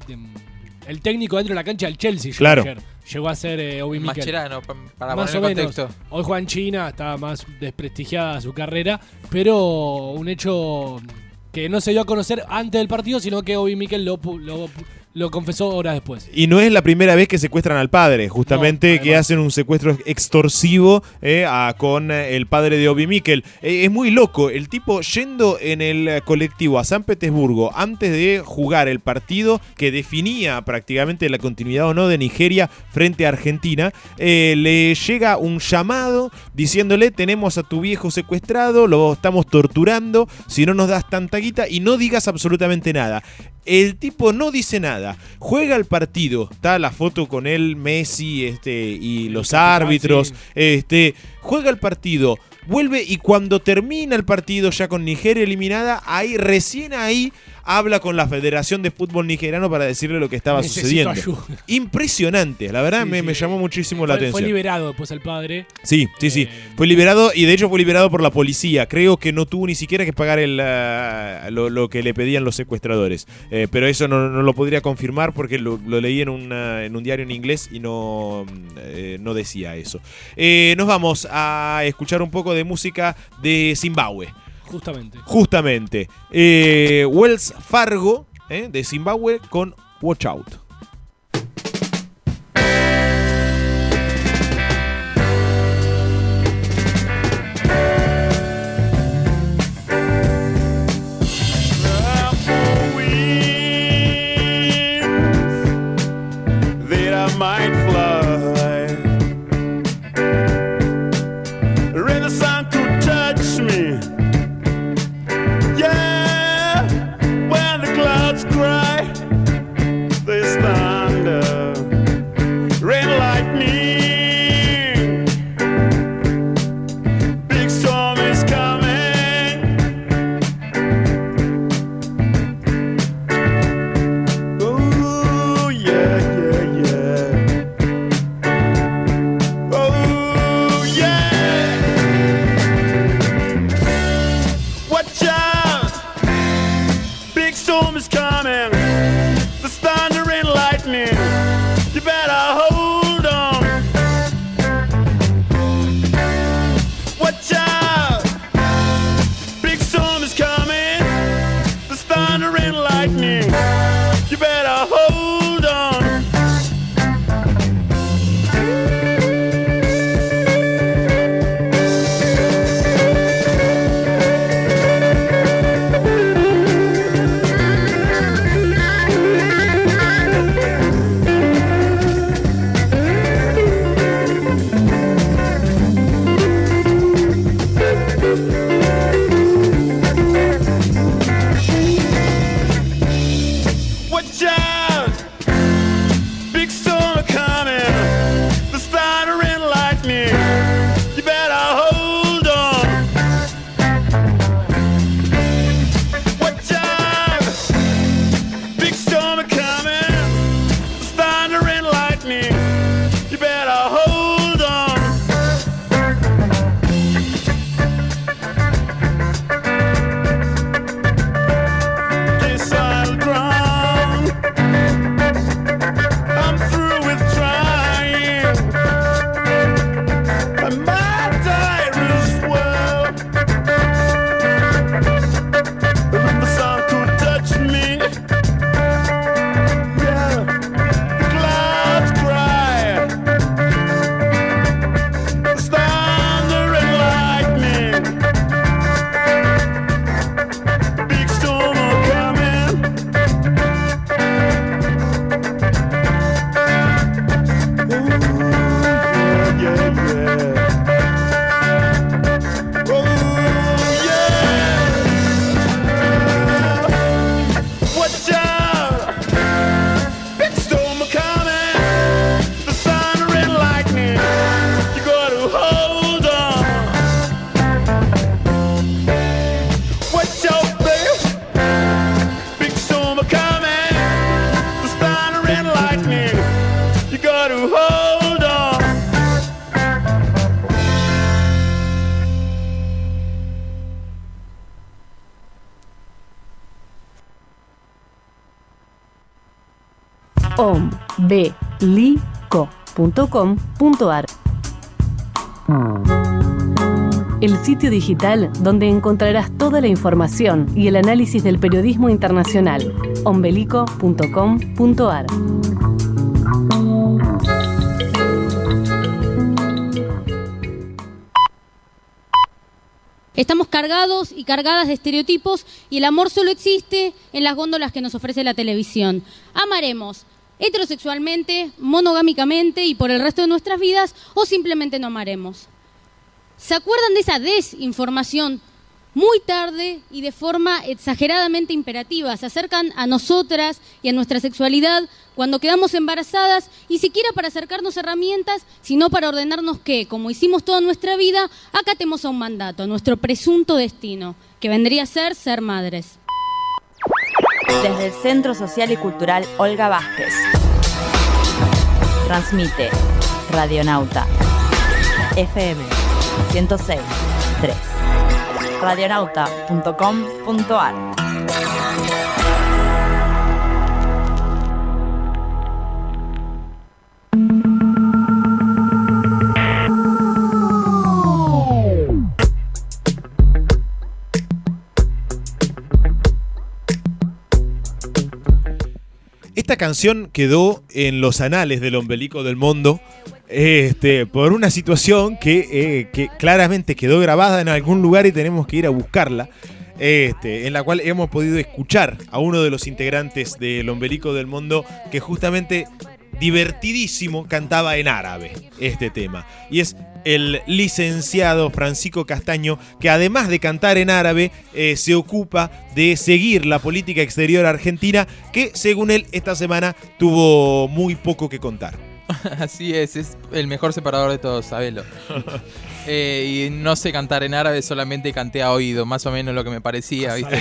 C: el técnico dentro de la cancha del Chelsea.
B: Claro.
C: Llegó a ser Obi Mikel.
D: Mascherano, para
C: más
D: poner
C: o
D: en
C: menos.
D: contexto.
C: Hoy juega en China, está más desprestigiada su carrera, pero un hecho que no se dio a conocer antes del partido, sino que Obi Mikel lo confesó horas después.
B: Y no es la primera vez que secuestran al padre, justamente, no, que hacen un secuestro extorsivo con el padre de Obi Mikel. Es muy loco, el tipo yendo en el colectivo a San Petersburgo antes de jugar el partido que definía prácticamente la continuidad o no de Nigeria frente a Argentina, le llega un llamado diciéndole: tenemos a tu viejo secuestrado, lo estamos torturando, si no nos das tanta guita y no digas absolutamente nada. El tipo no dice nada. Juega el partido. Está la foto con él, Messi, y los árbitros. Juega el partido. Vuelve y cuando termina el partido ya con Nigeria eliminada, recién ahí habla con la Federación de Fútbol Nigeriano para decirle lo que estaba sucediendo. Ayuda. Impresionante, la verdad me llamó muchísimo la atención.
C: Fue liberado después el padre.
B: Sí. Fue liberado y de hecho fue liberado por la policía. Creo que no tuvo ni siquiera que pagar lo que le pedían los secuestradores. Pero eso no lo podría confirmar porque lo leí en un diario en inglés y no decía eso. Nos vamos a escuchar un poco de música de Zimbabue. Justamente. Wells Fargo de Zimbabue con Watch Out.
H: ombelico.com.ar, el sitio digital donde encontrarás toda la información y el análisis del periodismo internacional. ombelico.com.ar.
M: Estamos cargados y cargadas de estereotipos y el amor solo existe en las góndolas que nos ofrece la televisión. Amaremos heterosexualmente, monogámicamente y por el resto de nuestras vidas, o simplemente no amaremos. ¿Se acuerdan de esa desinformación muy tarde y de forma exageradamente imperativa. Se acercan a nosotras y a nuestra sexualidad cuando quedamos embarazadas, y siquiera para acercarnos herramientas, sino para ordenarnos que, como hicimos toda nuestra vida, acatemos a un mandato, a nuestro presunto destino, que vendría a ser madres.
J: Desde el Centro Social y Cultural Olga Vázquez. Transmite Radionauta FM 106.3. Radionauta.com.ar.
B: Esta canción quedó en los anales del Ombelico del Mundo por una situación que claramente quedó grabada en algún lugar y tenemos que ir a buscarla, en la cual hemos podido escuchar a uno de los integrantes del Ombelico del Mundo que justamente divertidísimo cantaba en árabe este tema. Y es el licenciado Francisco Castaño, que además de cantar en árabe, se ocupa de seguir la política exterior argentina, que según él esta semana tuvo muy poco que contar.
D: Así es el mejor separador de todos, sabelo. Y no sé cantar en árabe, solamente canté a oído, más o menos lo que me parecía, ¿viste?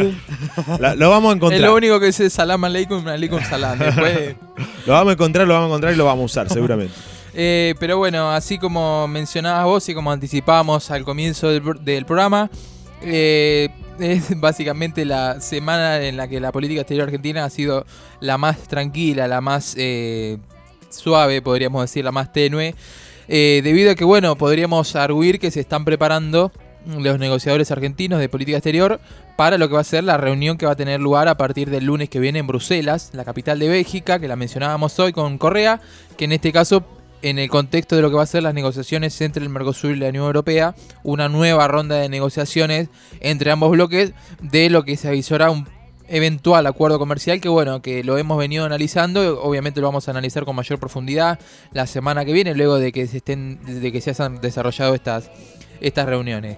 B: Lo vamos a encontrar.
D: Es lo único que sé, salam aleikum, aleikum salam. Después...
B: Lo vamos a encontrar y lo vamos a usar seguramente.
D: Pero bueno, así como mencionabas vos y como anticipábamos al comienzo del programa, es básicamente la semana en la que la política exterior argentina ha sido la más tranquila, la más suave, podríamos decir, la más tenue, debido a que, bueno, podríamos arguir que se están preparando los negociadores argentinos de política exterior para lo que va a ser la reunión que va a tener lugar a partir del lunes que viene en Bruselas, la capital de Bélgica, que la mencionábamos hoy con Correa, que en este caso, en el contexto de lo que va a ser las negociaciones entre el Mercosur y la Unión Europea, una nueva ronda de negociaciones entre ambos bloques de lo que se avisora un eventual acuerdo comercial que, bueno, que lo hemos venido analizando. Obviamente lo vamos a analizar con mayor profundidad la semana que viene, luego de que se hayan desarrollado estas reuniones.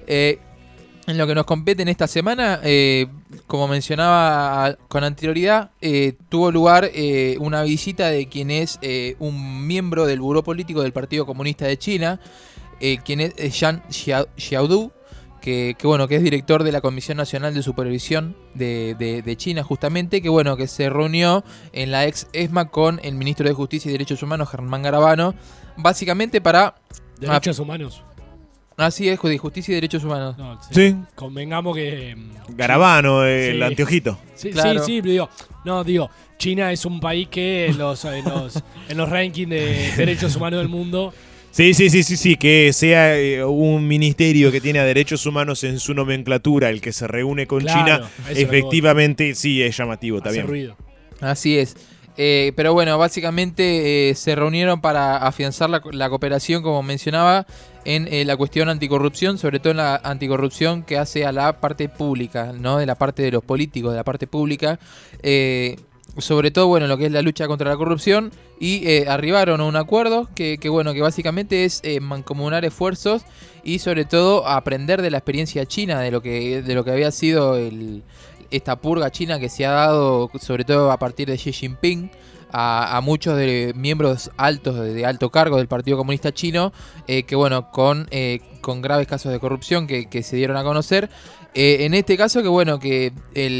D: En lo que nos compete en esta semana, como mencionaba con anterioridad, tuvo lugar una visita de quien es un miembro del Buró Político del Partido Comunista de China, quien es Zhang Xiaodu, que bueno, que es director de la Comisión Nacional de Supervisión de China, justamente, que bueno, que se reunió en la ex ESMA con el ministro de Justicia y Derechos Humanos, Germán Garabano, básicamente para...
C: Derechos humanos.
D: Así es, de Justicia y Derechos Humanos.
C: No,
B: sí.
C: Convengamos que...
B: Garabano, el anteojito.
C: Sí,
D: claro.
C: sí, digo, China es un país que en los rankings de derechos humanos del mundo...
B: Sí, que sea un ministerio que tiene a derechos humanos en su nomenclatura el que se reúne con China, efectivamente sí es llamativo también.
C: Ruido.
D: Así es. Pero bueno, básicamente se reunieron para afianzar la cooperación, como mencionaba, en la cuestión anticorrupción, sobre todo en la anticorrupción que hace a la parte pública, ¿no? De la parte de los políticos, de la parte pública, sobre todo, bueno, lo que es la lucha contra la corrupción, y arribaron a un acuerdo que bueno, que básicamente es mancomunar esfuerzos y sobre todo aprender de la experiencia china, de lo que había sido esta purga china que se ha dado, sobre todo a partir de Xi Jinping, a muchos de miembros altos, de alto cargo del Partido Comunista Chino, que bueno, con graves casos de corrupción que se dieron a conocer. En este caso, que bueno, que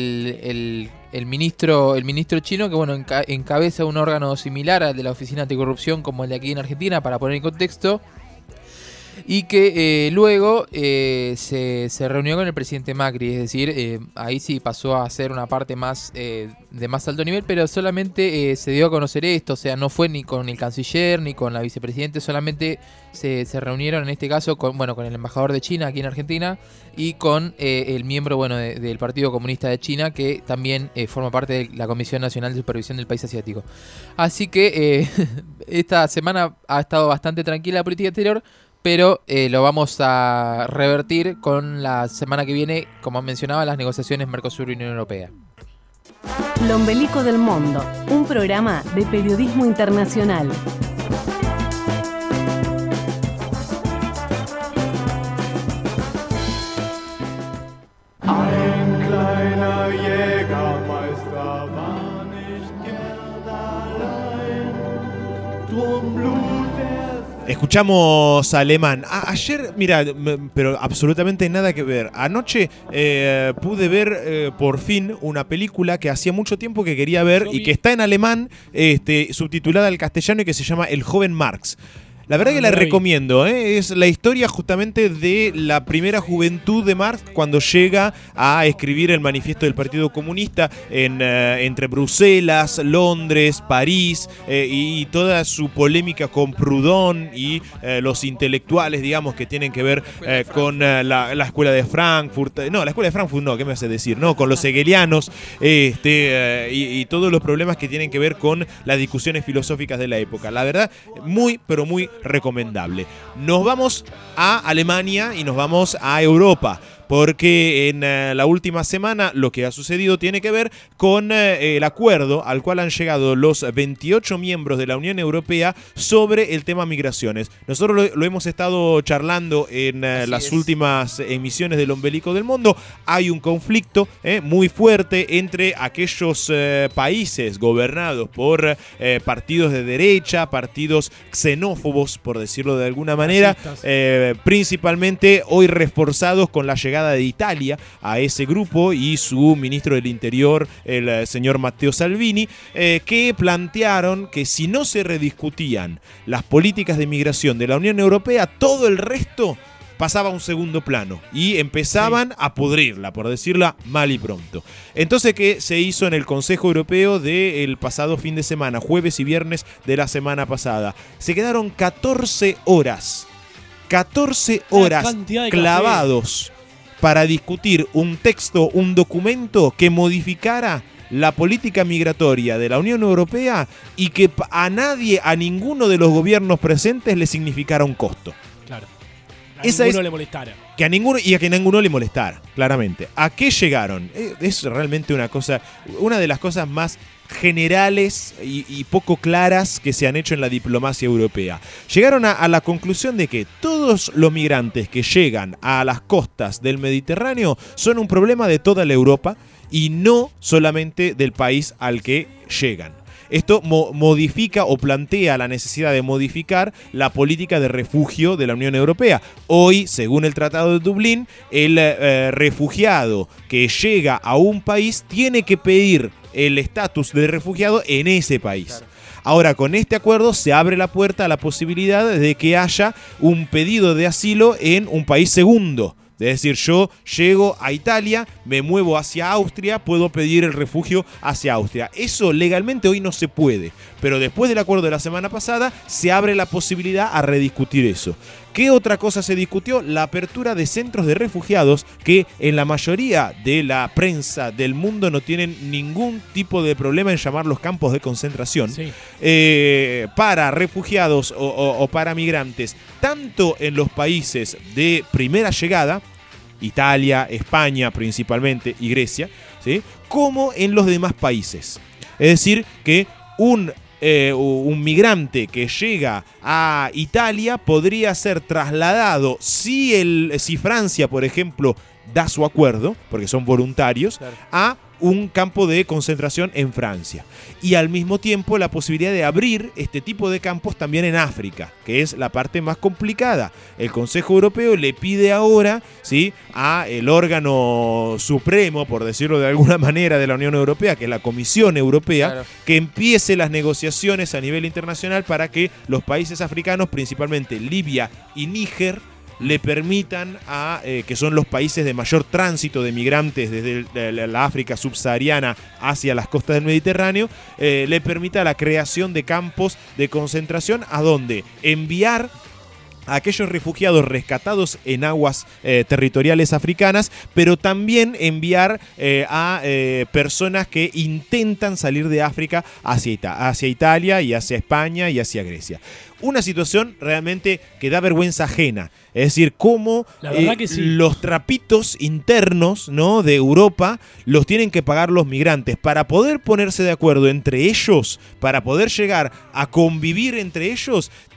D: el ministro chino, que bueno, encabeza un órgano similar al de la Oficina Anticorrupción como el de aquí en Argentina, para poner en contexto, y que luego se reunió con el presidente Macri, es decir, ahí sí pasó a ser una parte más de más alto nivel, pero solamente se dio a conocer esto, o sea, no fue ni con el canciller ni con la vicepresidente, solamente se reunieron en este caso con el embajador de China aquí en Argentina y con el miembro del Partido Comunista de China, que también forma parte de la Comisión Nacional de Supervisión del País Asiático. Así que esta semana ha estado bastante tranquila la política exterior, pero lo vamos a revertir con la semana que viene, como mencionaba, las negociaciones Mercosur y Unión Europea.
H: El Ombelico del Mundo, un programa de periodismo internacional.
B: Escuchamos alemán. Ayer, mira, pero absolutamente nada que ver. Anoche pude ver por fin una película que hacía mucho tiempo que quería ver y que está en alemán, subtitulada al castellano y que se llama El joven Marx. La verdad que la recomiendo, es la historia justamente de la primera juventud de Marx cuando llega a escribir el manifiesto del Partido Comunista entre Bruselas, Londres, París y toda su polémica con Proudhon y los intelectuales, digamos, que tienen que ver con la escuela de Frankfurt. No, la escuela de Frankfurt no, ¿qué me hace decir? No, con los hegelianos y todos los problemas que tienen que ver con las discusiones filosóficas de la época. La verdad, muy, pero muy recomendable. Nos vamos a Alemania y nos vamos a Europa, porque en la última semana lo que ha sucedido tiene que ver con el acuerdo al cual han llegado los 28 miembros de la Unión Europea sobre el tema migraciones. Nosotros lo hemos estado charlando en las últimas emisiones del Ombelico del Mundo. Hay un conflicto muy fuerte entre aquellos países gobernados por partidos de derecha, partidos xenófobos, por decirlo de alguna manera, principalmente hoy reforzados con la llegada de Italia a ese grupo y su ministro del Interior, el señor Matteo Salvini, que plantearon que si no se rediscutían las políticas de migración de la Unión Europea, todo el resto pasaba a un segundo plano y empezaban a pudrirla, por decirla mal y pronto. Entonces, ¿qué se hizo en el Consejo Europeo del pasado fin de semana, jueves y viernes de la semana pasada? Se quedaron 14 horas clavados para discutir un texto, un documento que modificara la política migratoria de la Unión Europea y que a nadie, a ninguno de los gobiernos presentes le significara un costo.
C: Claro. A ninguno le molestara.
B: Que a ninguno le molestara, claramente. ¿A qué llegaron? Es realmente una de las cosas más generales y poco claras que se han hecho en la diplomacia europea. Llegaron a la conclusión de que todos los migrantes que llegan a las costas del Mediterráneo son un problema de toda la Europa y no solamente del país al que llegan. Esto modifica o plantea la necesidad de modificar la política de refugio de la Unión Europea. Hoy, según el Tratado de Dublín, el refugiado que llega a un país tiene que pedir el estatus de refugiado en ese país. Claro. Ahora, con este acuerdo se abre la puerta a la posibilidad de que haya un pedido de asilo en un país segundo. Es decir, yo llego a Italia, me muevo hacia Austria, puedo pedir el refugio hacia Austria. Eso legalmente hoy no se puede, pero después del acuerdo de la semana pasada se abre la posibilidad a rediscutir eso. ¿Qué otra cosa se discutió? La apertura de centros de refugiados que en la mayoría de la prensa del mundo no tienen ningún tipo de problema en llamarlos campos de concentración, sí, para refugiados o para migrantes, tanto en los países de primera llegada, Italia, España principalmente y Grecia, ¿sí?, como en los demás países. Es decir, que un migrante que llega a Italia podría ser trasladado, si Francia, por ejemplo, da su acuerdo, porque son voluntarios, claro, a un campo de concentración en Francia. Y al mismo tiempo la posibilidad de abrir este tipo de campos también en África, que es la parte más complicada. El Consejo Europeo le pide ahora, ¿sí?, a el órgano supremo, por decirlo de alguna manera, de la Unión Europea, que es la Comisión Europea, claro, que empiece las negociaciones a nivel internacional para que los países africanos, principalmente Libia y Níger, le permitan que son los países de mayor tránsito de migrantes desde la África subsahariana hacia las costas del Mediterráneo, le permita la creación de campos de concentración a donde enviar a aquellos refugiados rescatados en aguas territoriales africanas, pero también enviar a personas que intentan salir de África hacia Italia y hacia España y hacia Grecia. Una situación realmente que da vergüenza ajena. Es decir, cómo los trapitos internos, ¿no?, de Europa los tienen que pagar los migrantes. Para poder ponerse de acuerdo entre ellos, para poder llegar a convivir entre ellos,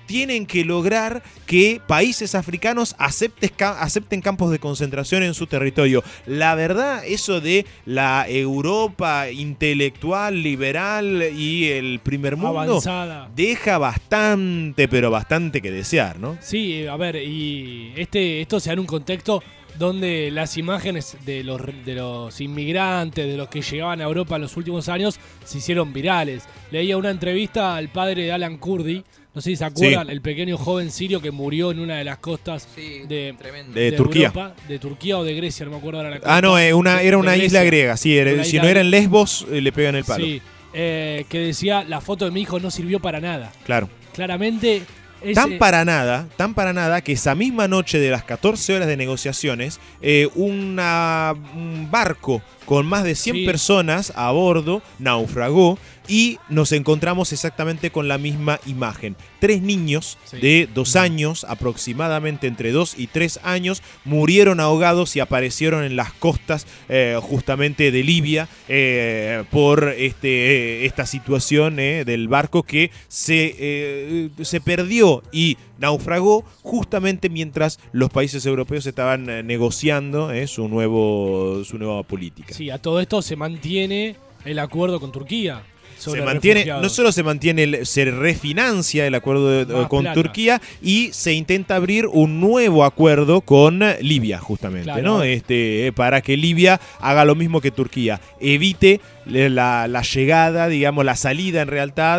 B: tienen que lograr que países africanos acepten campos de concentración en su territorio. La verdad, eso de la Europa intelectual, liberal y el primer mundo
C: avanzada,
B: deja bastante, pero bastante que desear, ¿no?
C: Sí, a ver, y esto se da en un contexto donde las imágenes de los inmigrantes, de los que llegaban a Europa en los últimos años, se hicieron virales. Leía una entrevista al padre de Alan Kurdi, no sé si se acuerdan, el pequeño joven sirio que murió en una de las costas de
B: Turquía.
C: Europa, de Turquía o de Grecia, no me acuerdo ahora la costa.
B: Ah, no, era una isla griega, sí, si no era en Lesbos, le pegan el palo.
C: Sí, que decía, la foto de mi hijo no sirvió para nada.
B: Claro.
C: Claramente...
B: Tan para nada, que esa misma noche de las 14 horas de negociaciones, un barco con más de 100 personas a bordo naufragó y nos encontramos exactamente con la misma imagen. 3 niños de 2 años, aproximadamente entre 2 y 3 años, murieron ahogados y aparecieron en las costas justamente de Libia por esta situación del barco que se perdió y naufragó justamente mientras los países europeos estaban negociando su nueva política.
C: Sí, a todo esto se mantiene el acuerdo con Turquía.
B: Se mantiene, no solo se mantiene, se refinancia el acuerdo con Turquía y se intenta abrir un nuevo acuerdo con Libia, justamente, ¿no? Para que Libia haga lo mismo que Turquía, evite la llegada, digamos, la salida en realidad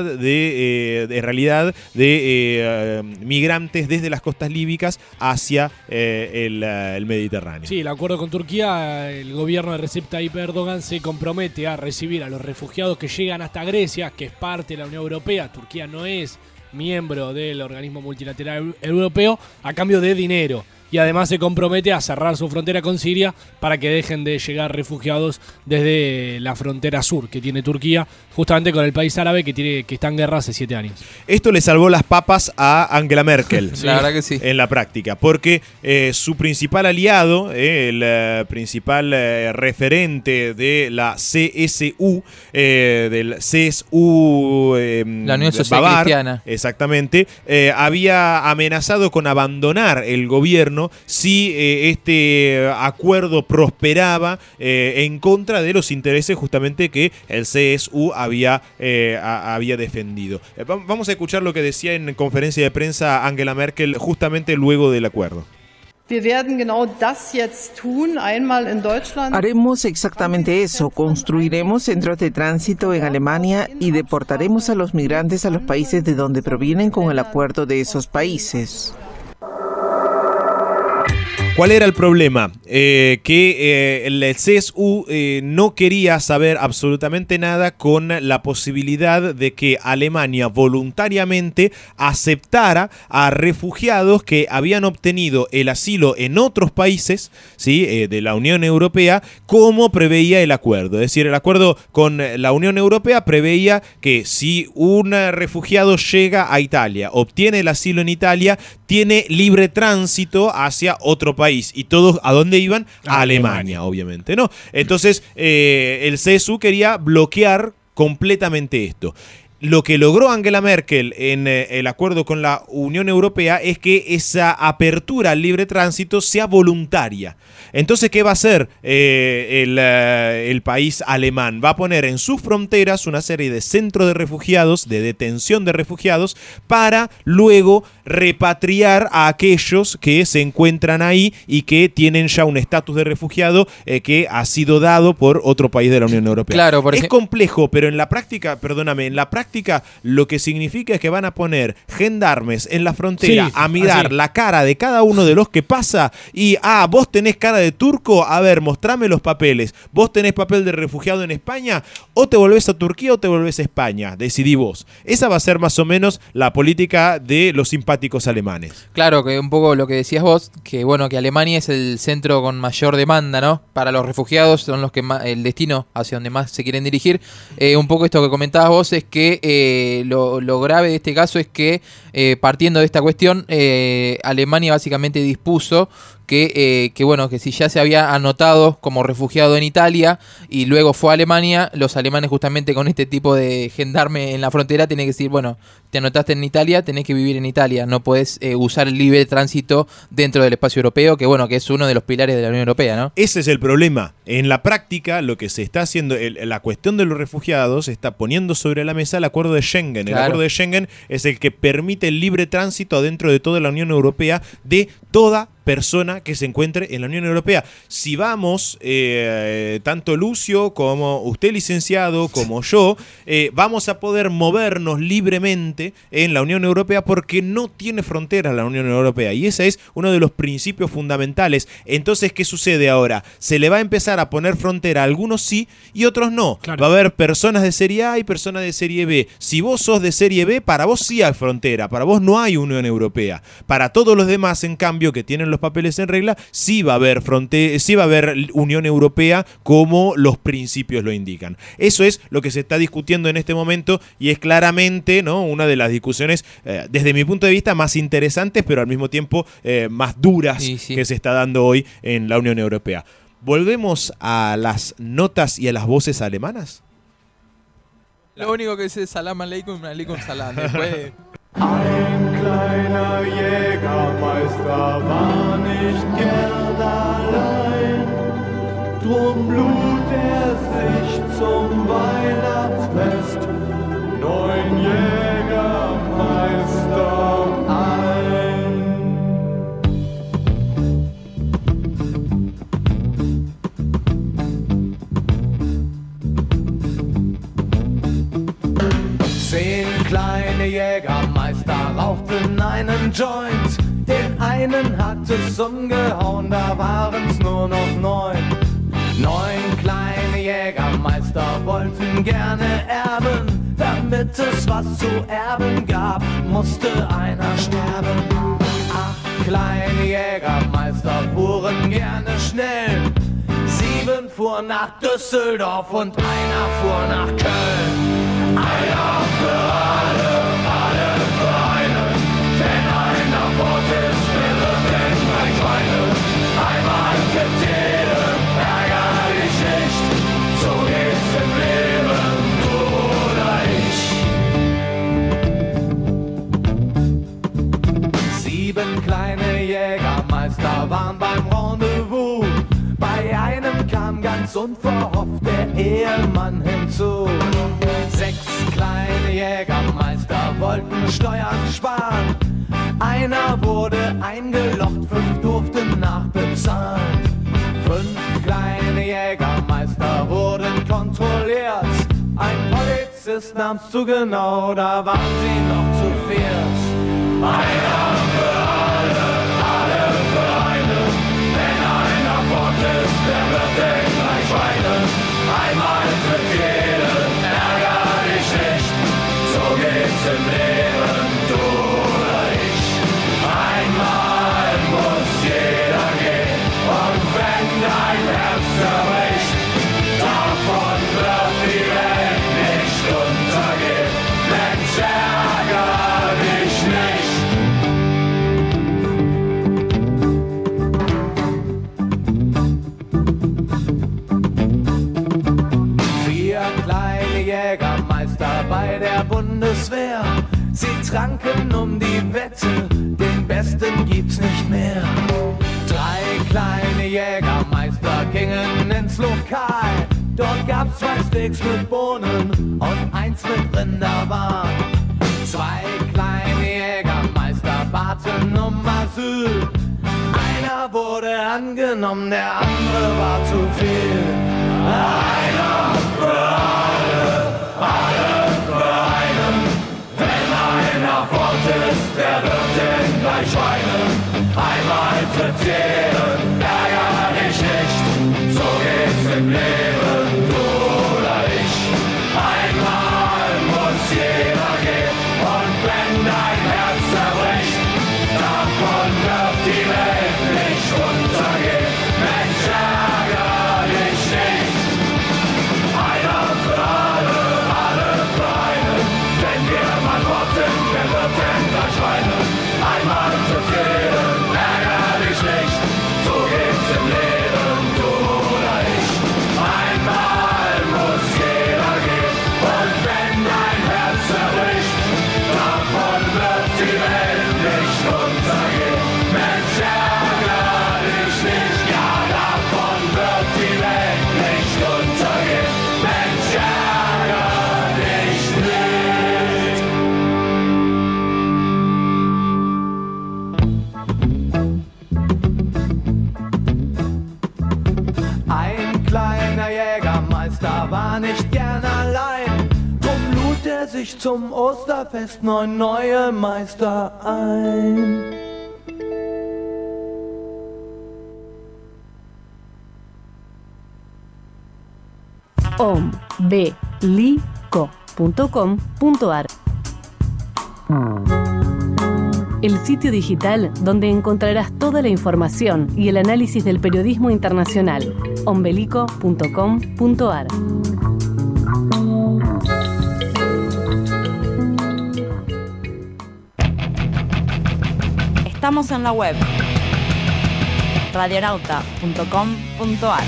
B: de migrantes desde las costas líbicas hacia el Mediterráneo.
C: Sí, el acuerdo con Turquía, el gobierno de Recep Tayyip Erdogan se compromete a recibir a los refugiados que llegan hasta Grecia, que es parte de la Unión Europea. Turquía no es miembro del organismo multilateral europeo, a cambio de dinero. Y además se compromete a cerrar su frontera con Siria para que dejen de llegar refugiados desde la frontera sur que tiene Turquía, justamente con el país árabe que está en guerra hace 7 años.
B: Esto le salvó las papas a Angela Merkel.
D: Sí. La verdad que sí.
B: En la práctica, porque su principal aliado, el principal referente de la CSU, del CSU
D: la Unión Social Cristiana,
B: exactamente, había amenazado con abandonar el gobierno si este acuerdo prosperaba en contra de los intereses justamente que el CSU había defendido. Vamos a escuchar lo que decía en conferencia de prensa Angela Merkel justamente luego del acuerdo.
N: Haremos exactamente eso. Construiremos centros de tránsito en Alemania y deportaremos a los migrantes a los países de donde provienen con el acuerdo de esos países.
B: ¿Cuál era el problema? Que el CSU no quería saber absolutamente nada con la posibilidad de que Alemania voluntariamente aceptara a refugiados que habían obtenido el asilo en otros países, ¿sí? De la Unión Europea, como preveía el acuerdo. Es decir, el acuerdo con la Unión Europea preveía que si un refugiado llega a Italia, obtiene el asilo en Italia, tiene libre tránsito hacia otro país. Y todos, ¿a dónde iban? A Alemania, obviamente, ¿no? Entonces, el CSU quería bloquear completamente esto. Lo que logró Angela Merkel en el acuerdo con la Unión Europea es que esa apertura al libre tránsito sea voluntaria. Entonces, ¿qué va a hacer el país alemán? Va a poner en sus fronteras una serie de centros de refugiados, de detención de refugiados, para luego repatriar a aquellos que se encuentran ahí y que tienen ya un estatus de refugiado que ha sido dado por otro país de la Unión Europea.
D: Claro,
B: es complejo, pero en la práctica, lo que significa es que van a poner gendarmes en la frontera a mirar la cara de cada uno de los que pasa y, vos tenés cara de turco, a ver, mostrame los papeles. Vos tenés papel de refugiado en España, o te volvés a Turquía o te volvés a España. Decidí vos. Esa va a ser más o menos la política de los simpáticos alemanes.
D: Claro, que un poco lo que decías vos, que bueno, que Alemania es el centro con mayor demanda, ¿no? Para los refugiados, son los que el destino hacia donde más se quieren dirigir. Un poco esto que comentabas vos es que lo grave de este caso es que partiendo de esta cuestión, Alemania básicamente dispuso que bueno, que si ya se había anotado como refugiado en Italia y luego fue a Alemania, los alemanes justamente con este tipo de gendarme en la frontera tienen que decir, bueno, te anotaste en Italia, tenés que vivir en Italia, no podés usar el libre tránsito dentro del espacio europeo, que bueno, que es uno de los pilares de la Unión Europea, ¿no?
B: Ese es el problema. En la práctica, lo que se está haciendo, la cuestión de los refugiados, se está poniendo sobre la mesa el acuerdo de Schengen.
D: Claro.
B: El acuerdo de Schengen es el que permite el libre tránsito dentro de toda la Unión Europea de toda persona que se encuentre en la Unión Europea. Si vamos, tanto Lucio como usted, licenciado, como yo, vamos a poder movernos libremente en la Unión Europea porque no tiene fronteras la Unión Europea, y ese es uno de los principios fundamentales. Entonces, ¿qué sucede ahora? Se le va a empezar a poner frontera a algunos sí y otros no.
C: Claro.
B: Va a haber personas de serie A y personas de serie B. Si vos sos de serie B, para vos sí hay frontera, para vos no hay Unión Europea. Para todos los demás, en cambio, que tienen los papeles en regla, sí va a haber frontera, sí va a haber Unión Europea como los principios lo indican. Eso es lo que se está discutiendo en este momento y es claramente, ¿no?, una de las discusiones, desde mi punto de vista, más interesantes, pero al mismo tiempo más duras que se está dando hoy en la Unión Europea. ¿Volvemos a las notas y a las voces alemanas?
D: Lo único que dice es Salam Aleikum, Aleikum Salam. Después...
A: Ein kleiner Jägermeister war nicht gern allein, drum lud sich zum Weihnachtsfest 9 Jägermeister ein. Zehn kleine Jägermeister rauchten einen Joint. Den einen hat es umgehauen, da waren's nur noch 9. 9 kleine Jägermeister wollten gerne erben. Damit es was zu erben gab, musste einer sterben. 8 kleine Jägermeister fuhren gerne schnell. 7 fuhren nach Düsseldorf und einer fuhr nach Köln. Einer für alle, alle für einen. Wenn einer fort ist, wer wird denn gleich weinen? Einmal gibt jeden, ärger dich nicht. So geht's im Leben, du oder ich. 7 kleine Jägermeister waren beim Rendezvous. Bei einem kam ganz unverhofft der Ehemann hinzu. 6 kleine Jägermeister wollten Steuern sparen. Einer wurde eingelocht, 5 durften nachbezahlen. 5 kleine Jägermeister wurden kontrolliert. Ein Polizist nahm's zu genau, da waren sie noch zu viert. Einer für alle, alle für einen. Wenn einer fort ist, wer wird denn gleich weinen? Einmal für jeden, ärger dich nicht. So geht's im Leben, du oder ich. Einmal muss jeder gehen. Und wenn dein Herz zerbricht, davon wird die Welt nicht untergehen. Mensch, ärger dich nicht. Jägermeister bei der Bundeswehr. Sie tranken um die Wette, den Besten gibt's nicht mehr. 3 kleine Jägermeister gingen ins Lokal. Dort gab's 2 Steaks mit Bohnen und 1 mit Rinderwahn. 2 kleine Jägermeister baten um Asyl. Einer wurde angenommen, der andere war zu viel. Einer für alle, alle für einen. Wenn einer fort ist, wer wird denn gleich weinen? Einmal tritt jeden, ärger dich nicht. So geht's im Leben, du oder ich. Einmal muss jeder gehen. Und wenn dein Herz zerbricht, davon wird die Welt nicht untergehen. Mensch, er sich zum Osterfest 9 neue Meister ein.
H: ombelico.com.ar, el sitio digital donde encontrarás toda la información y el análisis del periodismo internacional. ombelico.com.ar.
J: Estamos en la web radionauta.com.ar.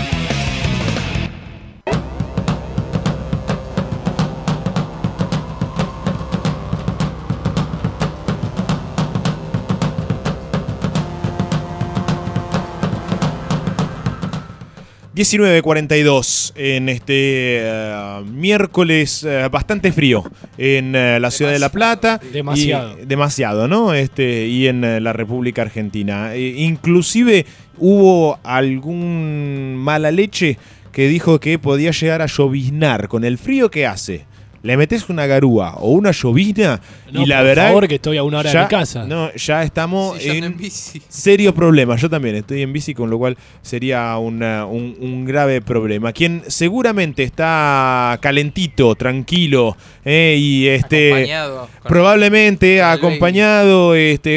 B: ...19:42 en este miércoles bastante frío en la ciudad de La Plata. Demasiado, ¿no? Y en la República Argentina. Inclusive hubo algún mala leche que dijo que podía llegar a lloviznar con el frío que hace. Le metes una garúa o una llovizna y la verdad...
C: Por favor, que estoy a una hora de mi casa.
B: No, ya estamos
D: Sí, yo ando
B: en
D: en bici.
B: serios problemas. Yo también estoy en bici, con lo cual sería un grave problema. Quien seguramente está calentito, tranquilo y
D: Acompañado con
B: probablemente
D: el
B: acompañado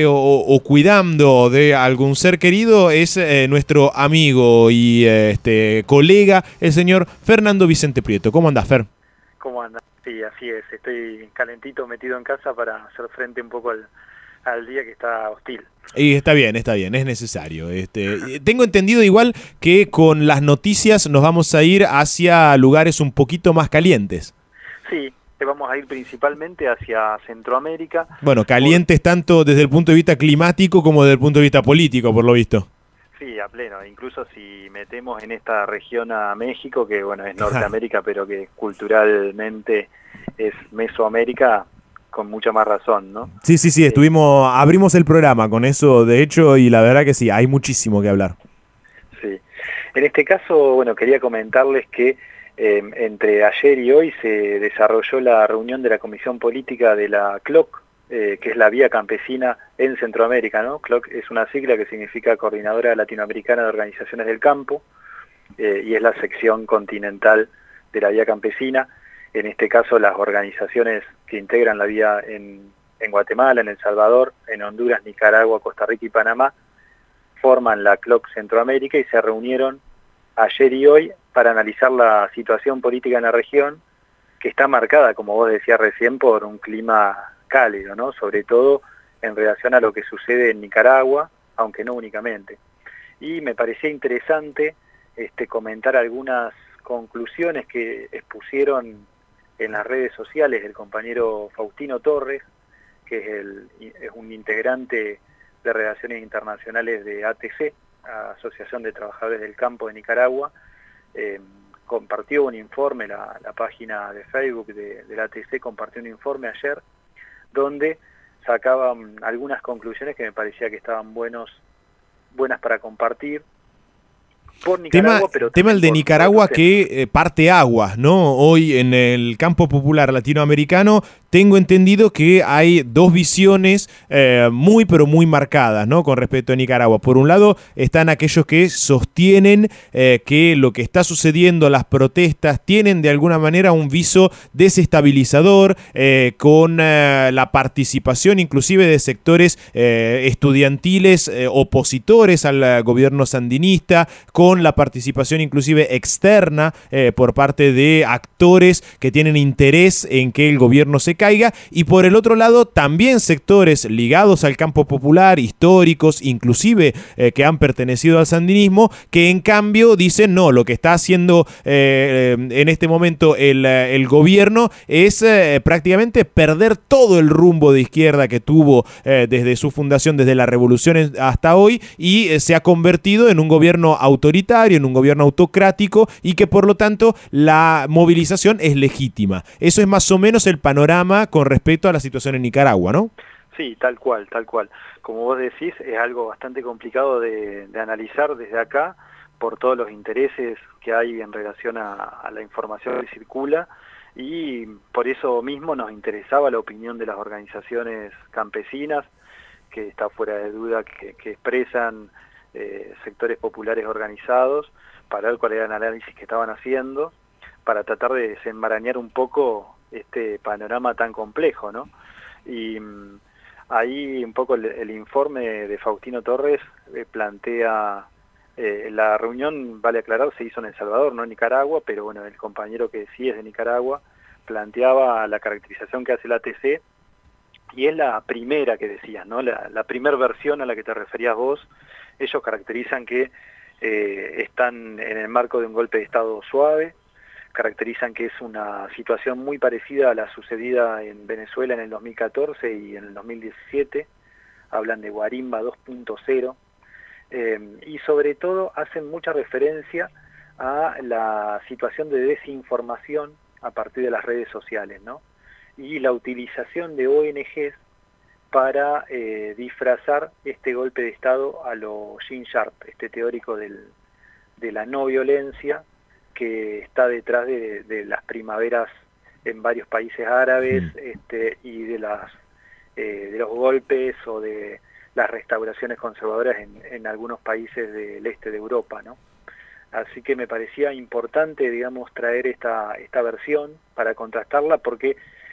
B: o cuidando de algún ser querido es nuestro amigo y colega, el señor Fernando Vicente Prieto. ¿Cómo andás, Fer?
O: ¿Cómo andas? Sí, así es. Estoy calentito, metido en casa para hacer frente un poco al día que está hostil.
B: Y está bien, es necesario. Tengo entendido igual que con las noticias nos vamos a ir hacia lugares un poquito más calientes.
O: Sí, vamos a ir principalmente hacia Centroamérica.
B: Bueno, calientes tanto desde el punto de vista climático como desde el punto de vista político, por lo visto.
O: Sí, a pleno. Incluso si metemos en esta región a México, que bueno, es Norteamérica, pero que culturalmente es Mesoamérica, con mucha más razón, ¿no?
B: Sí, abrimos el programa con eso, de hecho, y la verdad que sí, hay muchísimo que hablar.
O: Sí. En este caso, bueno, quería comentarles que entre ayer y hoy se desarrolló la reunión de la Comisión Política de la CLOC, que es la Vía Campesina en Centroamérica, ¿no? CLOC es una sigla que significa Coordinadora Latinoamericana de Organizaciones del Campo, y es la sección continental de la Vía Campesina. En este caso, las organizaciones que integran la Vía en Guatemala, en El Salvador, en Honduras, Nicaragua, Costa Rica y Panamá forman la CLOC Centroamérica y se reunieron ayer y hoy para analizar la situación política en la región, que está marcada, como vos decías recién, por un clima cálido, ¿no? Sobre todo en relación a lo que sucede en Nicaragua, aunque no únicamente. Y me parecía interesante comentar algunas conclusiones que expusieron en las redes sociales el compañero Faustino Torres, que es un integrante de Relaciones Internacionales de ATC, Asociación de Trabajadores del Campo de Nicaragua. Compartió un informe, la página de Facebook del ATC compartió un informe ayer, donde sacaban algunas conclusiones que me parecía que estaban buenas para compartir. Por Nicaragua,
B: tema el de Nicaragua que parte aguas, ¿no? Hoy en el campo popular latinoamericano tengo entendido que hay dos visiones muy pero muy marcadas, ¿no? Con respecto a Nicaragua. Por un lado están aquellos que sostienen que lo que está sucediendo, las protestas, tienen de alguna manera un viso desestabilizador, con la participación inclusive de sectores estudiantiles opositores al gobierno sandinista, con la participación inclusive externa por parte de actores que tienen interés en que el gobierno se caiga, y por el otro lado también sectores ligados al campo popular, históricos, inclusive que han pertenecido al sandinismo, que en cambio dicen no, lo que está haciendo en este momento el gobierno es prácticamente perder todo el rumbo de izquierda que tuvo desde su fundación, desde la revolución hasta hoy, y se ha convertido en un gobierno autoritario, en un gobierno autocrático, y que por lo tanto la movilización es legítima. Eso es más o menos el panorama con respecto a la situación en Nicaragua, ¿no?
O: Sí, tal cual. Como vos decís, es algo bastante complicado de analizar desde acá por todos los intereses que hay en relación a la información que circula y por eso mismo nos interesaba la opinión de las organizaciones campesinas, que está fuera de duda que expresan sectores populares organizados, para ver cuál era el análisis que estaban haciendo, para tratar de desenmarañar un poco este panorama tan complejo, ¿no? Y ahí un poco el informe de Faustino Torres plantea, la reunión, vale aclarar, se hizo en El Salvador, no en Nicaragua, pero bueno, el compañero que sí es de Nicaragua planteaba la caracterización que hace la ATC, y es la primera que decías, ¿no? La primera versión a la que te referías vos. Ellos caracterizan que están en el marco de un golpe de Estado suave, caracterizan que es una situación muy parecida a la sucedida en Venezuela en el 2014 y en el 2017, hablan de Guarimba 2.0, y sobre todo hacen mucha referencia a la situación de desinformación a partir de las redes sociales, ¿no? Y la utilización de ONGs para disfrazar este golpe de Estado a lo Gene Sharp, este teórico de la no violencia que está detrás de las primaveras en varios países árabes, y de los golpes o de las restauraciones conservadoras en algunos países del este de Europa, ¿no? Así que me parecía importante, digamos, traer esta versión para contrastarla, porque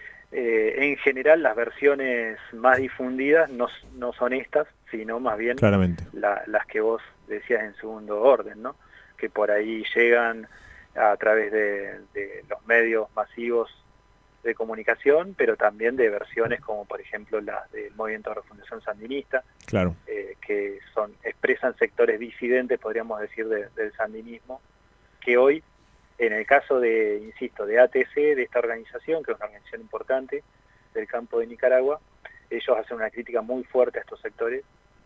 O: en general las versiones más difundidas no son estas, sino más bien las que vos decías en segundo orden, ¿no? Que por ahí llegan a través de los medios masivos de comunicación, pero también de versiones como por ejemplo las del Movimiento de Refundación Sandinista, que expresan sectores disidentes, podríamos decir, del sandinismo, que hoy, en el caso de, insisto, de ATC, de esta organización, que es una organización importante del campo de Nicaragua, ellos hacen una crítica muy fuerte a estos sectores,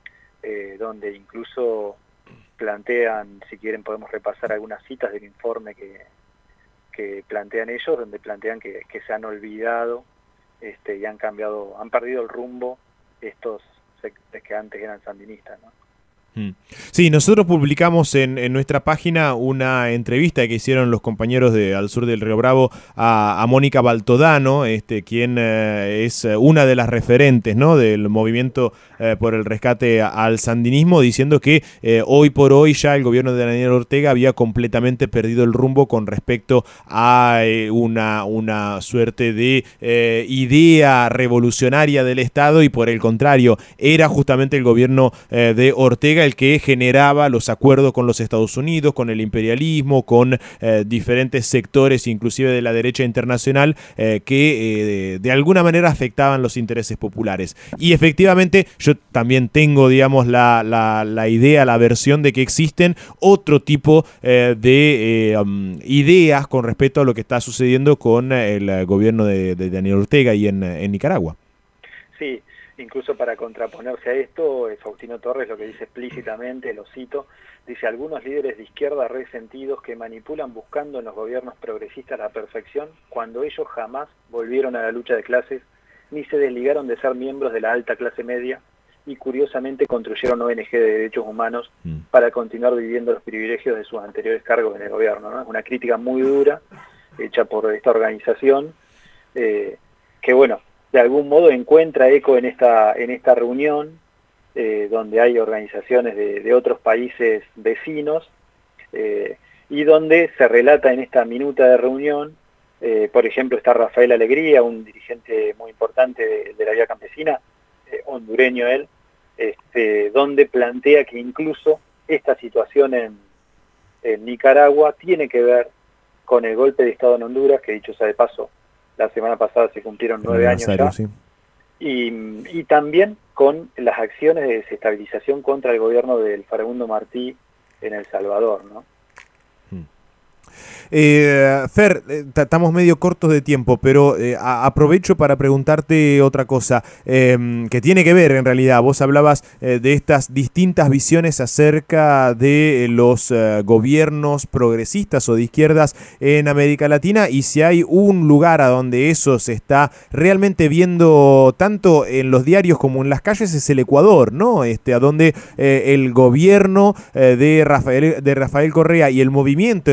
O: donde incluso plantean, si quieren podemos repasar algunas citas del informe que plantean ellos, donde plantean que se han olvidado y han perdido el rumbo estos sectores que antes eran sandinistas, ¿no?
B: Sí, nosotros publicamos en nuestra página una entrevista que hicieron los compañeros de Al Sur del Río Bravo a Mónica Baltodano, quien es una de las referentes, ¿no?, del movimiento por el rescate al sandinismo, diciendo que hoy por hoy ya el gobierno de Daniel Ortega había completamente perdido el rumbo con respecto a una suerte de idea revolucionaria del Estado, y por el contrario, era justamente el gobierno de Ortega el que generaba los acuerdos con los Estados Unidos, con el imperialismo, con diferentes sectores, inclusive de la derecha internacional, que de alguna manera afectaban los intereses populares. Y efectivamente yo también tengo, digamos, la idea, la versión de que existen otro tipo de ideas con respecto a lo que está sucediendo con el gobierno de Daniel Ortega y en Nicaragua.
O: Sí. Incluso para contraponerse a esto, Faustino Torres lo que dice explícitamente, lo cito, dice: algunos líderes de izquierda resentidos que manipulan buscando en los gobiernos progresistas la perfección, cuando ellos jamás volvieron a la lucha de clases, ni se desligaron de ser miembros de la alta clase media, y curiosamente construyeron ONG de derechos humanos para continuar viviendo los privilegios de sus anteriores cargos en el gobierno, ¿no? Es una crítica muy dura, hecha por esta organización, que bueno, de algún modo encuentra eco en esta reunión, donde hay organizaciones de otros países vecinos, y donde se relata en esta minuta de reunión, por ejemplo, está Rafael Alegría, un dirigente muy importante de la Vía Campesina, hondureño él, donde plantea que incluso esta situación en Nicaragua tiene que ver con el golpe de Estado en Honduras, que dicho sea de paso, la semana pasada se cumplieron 9 años ya, sí. Y también con las acciones de desestabilización contra el gobierno del Farabundo Martí en El Salvador, ¿no?
B: Fer, estamos medio cortos de tiempo, pero aprovecho para preguntarte otra cosa que tiene que ver en realidad. Vos hablabas de estas distintas visiones acerca de los gobiernos progresistas o de izquierdas en América Latina, y si hay un lugar a donde eso se está realmente viendo tanto en los diarios como en las calles, es el Ecuador, ¿no? A donde el gobierno de Rafael Correa y el movimiento en realidad que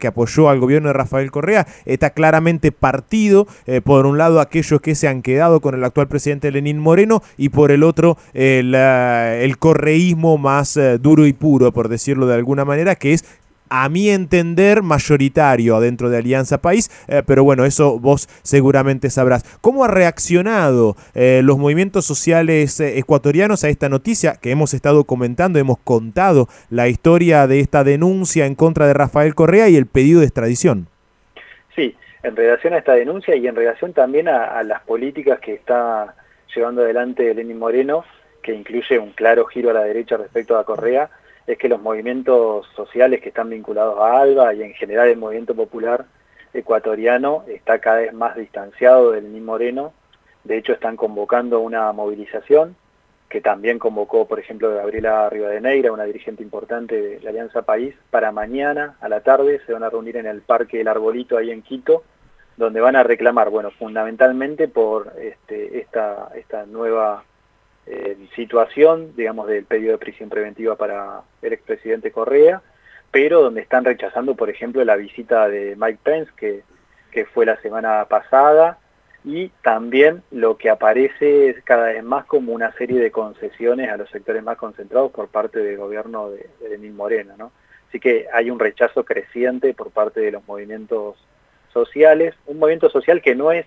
B: que apoyó al gobierno de Rafael Correa, está claramente partido, por un lado aquellos que se han quedado con el actual presidente Lenín Moreno y por el otro el correísmo más duro y puro, por decirlo de alguna manera, que es, a mi entender, mayoritario dentro de Alianza País, pero bueno, eso vos seguramente sabrás. ¿Cómo ha reaccionado los movimientos sociales ecuatorianos a esta noticia que hemos estado comentando? Hemos contado la historia de esta denuncia en contra de Rafael Correa y el pedido de extradición.
O: Sí, en relación a esta denuncia y en relación también a las políticas que está llevando adelante Lenín Moreno, que incluye un claro giro a la derecha respecto a Correa, es que los movimientos sociales que están vinculados a ALBA y en general el movimiento popular ecuatoriano está cada vez más distanciado del Lenín Moreno. De hecho, están convocando una movilización que también convocó, por ejemplo, Gabriela Rivadeneira, una dirigente importante de la Alianza País. Para mañana a la tarde se van a reunir en el Parque El Arbolito, ahí en Quito, donde van a reclamar, bueno, fundamentalmente por esta nueva situación, digamos, del pedido de prisión preventiva para el expresidente Correa, pero donde están rechazando, por ejemplo, la visita de Mike Pence, que fue la semana pasada, y también lo que aparece es cada vez más como una serie de concesiones a los sectores más concentrados por parte del gobierno de Lenín Moreno, ¿no? Así que hay un rechazo creciente por parte de los movimientos sociales, un movimiento social que no es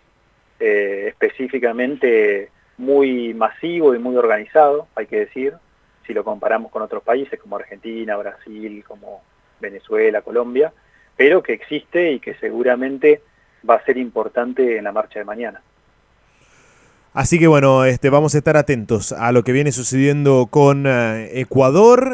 O: específicamente muy masivo y muy organizado, hay que decir, si lo comparamos con otros países como Argentina, Brasil, como Venezuela, Colombia, pero que existe y que seguramente va a ser importante en la marcha de mañana.
B: Así que bueno, vamos a estar atentos a lo que viene sucediendo con Ecuador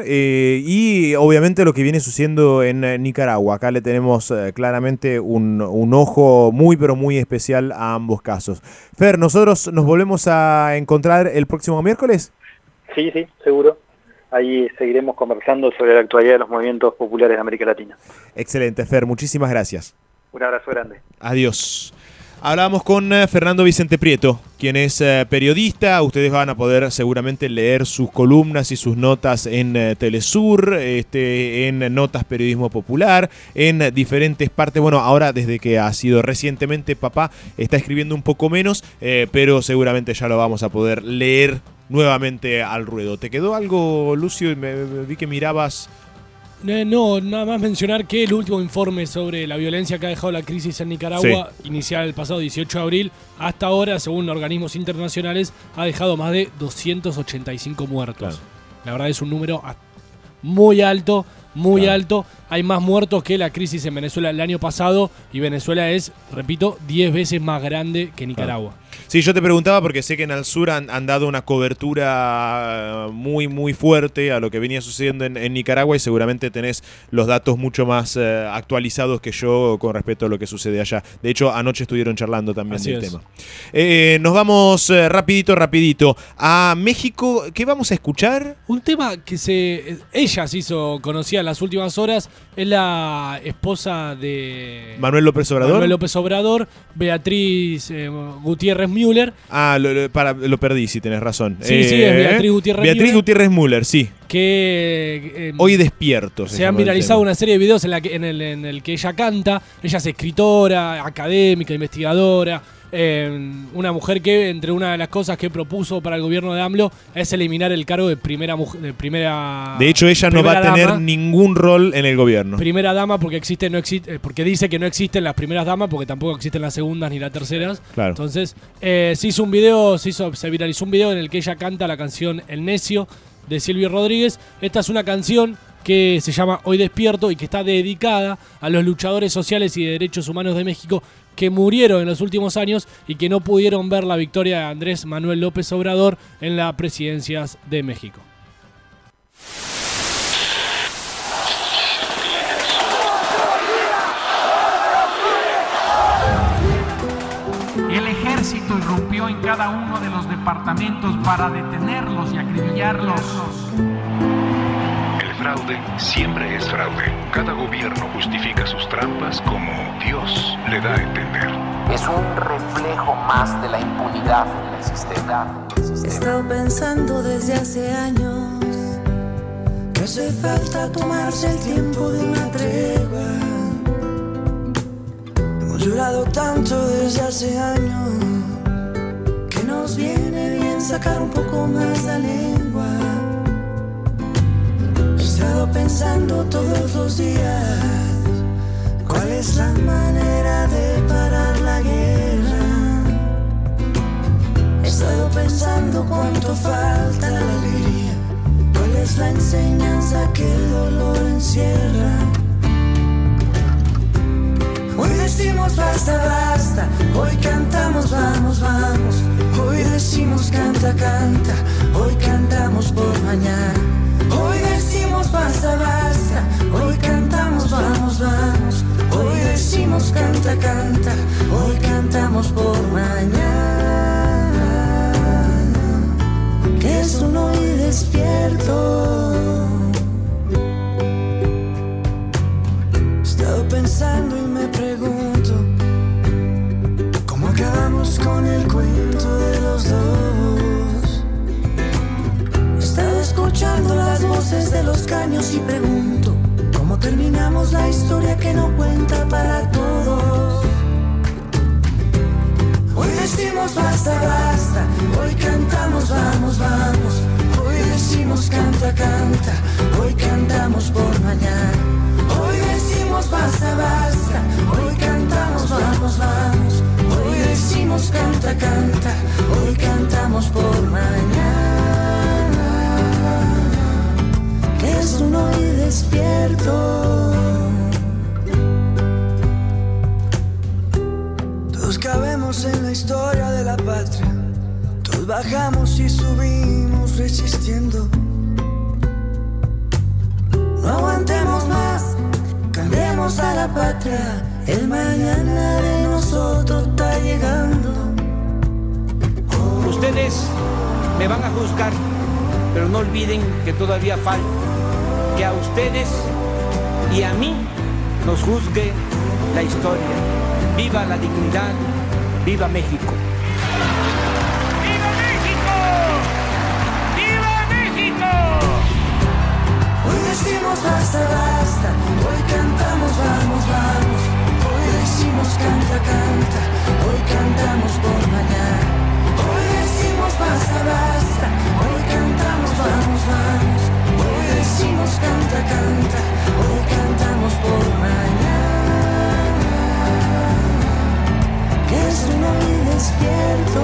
B: y obviamente lo que viene sucediendo en Nicaragua. Acá le tenemos claramente un ojo muy pero muy especial a ambos casos. Fer, ¿nosotros nos volvemos a encontrar el próximo miércoles?
O: Sí, seguro. Ahí seguiremos conversando sobre la actualidad de los movimientos populares de América Latina.
B: Excelente, Fer, muchísimas gracias.
O: Un abrazo grande.
B: Adiós. Hablábamos con Fernando Vicente Prieto, quien es periodista. Ustedes van a poder seguramente leer sus columnas y sus notas en Telesur, en Notas Periodismo Popular, en diferentes partes. Bueno, ahora desde que ha sido recientemente papá, está escribiendo un poco menos, pero seguramente ya lo vamos a poder leer nuevamente al ruedo. ¿Te quedó algo, Lucio? Me vi que mirabas...
C: No, nada más mencionar que el último informe sobre la violencia que ha dejado la crisis en Nicaragua, inicial el pasado 18 de abril, hasta ahora, según organismos internacionales, ha dejado más de 285 muertos. Claro. La verdad es un número muy alto, alto. Hay más muertos que la crisis en Venezuela el año pasado y Venezuela es, repito, 10 veces más grande que Nicaragua.
B: Sí, yo te preguntaba porque sé que en el sur han dado una cobertura muy, muy fuerte a lo que venía sucediendo en Nicaragua y seguramente tenés los datos mucho más actualizados que yo con respecto a lo que sucede allá. De hecho, anoche estuvieron charlando también del tema. Nos vamos rapidito a México. ¿Qué vamos a escuchar?
C: Un tema que ella se hizo conocida en las últimas horas. Es la esposa de
B: Manuel López
C: Obrador, Beatriz Gutiérrez Müller.
B: Lo perdí, si tenés razón.
C: Sí, es Beatriz
B: Gutiérrez Müller, sí.
C: Que
B: Hoy Despierto.
C: Se han viralizado una serie de videos en el que ella canta. Ella es escritora, académica, investigadora. Una mujer que, entre una de las cosas que propuso para el gobierno de AMLO, es eliminar el cargo de primera mujer. De
B: hecho, ella no va a tener ningún rol en el gobierno.
C: Primera dama porque porque dice que no existen las primeras damas, porque tampoco existen las segundas ni las terceras.
B: Claro.
C: Entonces, se viralizó un video en el que ella canta la canción El Necio de Silvio Rodríguez. Esta es una canción que se llama Hoy Despierto y que está dedicada a los luchadores sociales y de derechos humanos de México que murieron en los últimos años y que no pudieron ver la victoria de Andrés Manuel López Obrador en las presidencias de México.
P: El ejército irrumpió en cada uno de los departamentos para detenerlos y acribillarlos.
Q: El fraude siempre es fraude. Cada gobierno justifica sus trampas como Dios le da a entender.
R: Es un reflejo más de la impunidad del sistema.
S: He estado pensando desde hace años que hace falta tomarse el tiempo de una tregua llorado tanto desde hace años que nos viene bien sacar un poco más la lengua. He estado pensando todos los días cuál es la manera de parar la guerra. He estado pensando cuánto falta la alegría, cuál es la enseñanza que el dolor encierra. Hoy decimos basta, basta, hoy cantamos vamos, vamos. Hoy decimos canta, canta, hoy cantamos por mañana. Hoy decimos basta, basta, hoy cantamos vamos, vamos. Hoy decimos canta, canta, hoy cantamos por mañana. Que es un hoy despierto. He estado pensando y me pregunto cómo acabamos con el cuento de los dos. He estado escuchando las voces de los caños y pregunto cómo terminamos la historia que no cuenta para todos. Hoy decimos basta, basta, hoy cantamos vamos, vamos. Hoy decimos canta, canta, hoy cantamos por mañana. Hoy decimos basta, basta, hoy cantamos vamos, vamos. Hoy decimos canta, canta, hoy cantamos por mañana. Que es un hoy despierto. Todos cabemos en la historia de la patria, todos bajamos y subimos resistiendo. No aguantemos más, cambiemos a la patria, el mañana de nosotros está llegando.
T: Ustedes me van a juzgar, pero no olviden que todavía falta que a ustedes y a mí nos juzgue la historia. ¡Viva la dignidad! ¡Viva México!
P: ¡Viva México! ¡Viva México!
S: Hoy decimos basta, basta, hoy cantamos vamos, vamos. Hoy decimos canta, canta, hoy cantamos por mañana. Hoy decimos basta, basta, hoy cantamos vamos, vamos. Hoy decimos canta, canta, hoy cantamos por mañana. Que es un hoy despierto.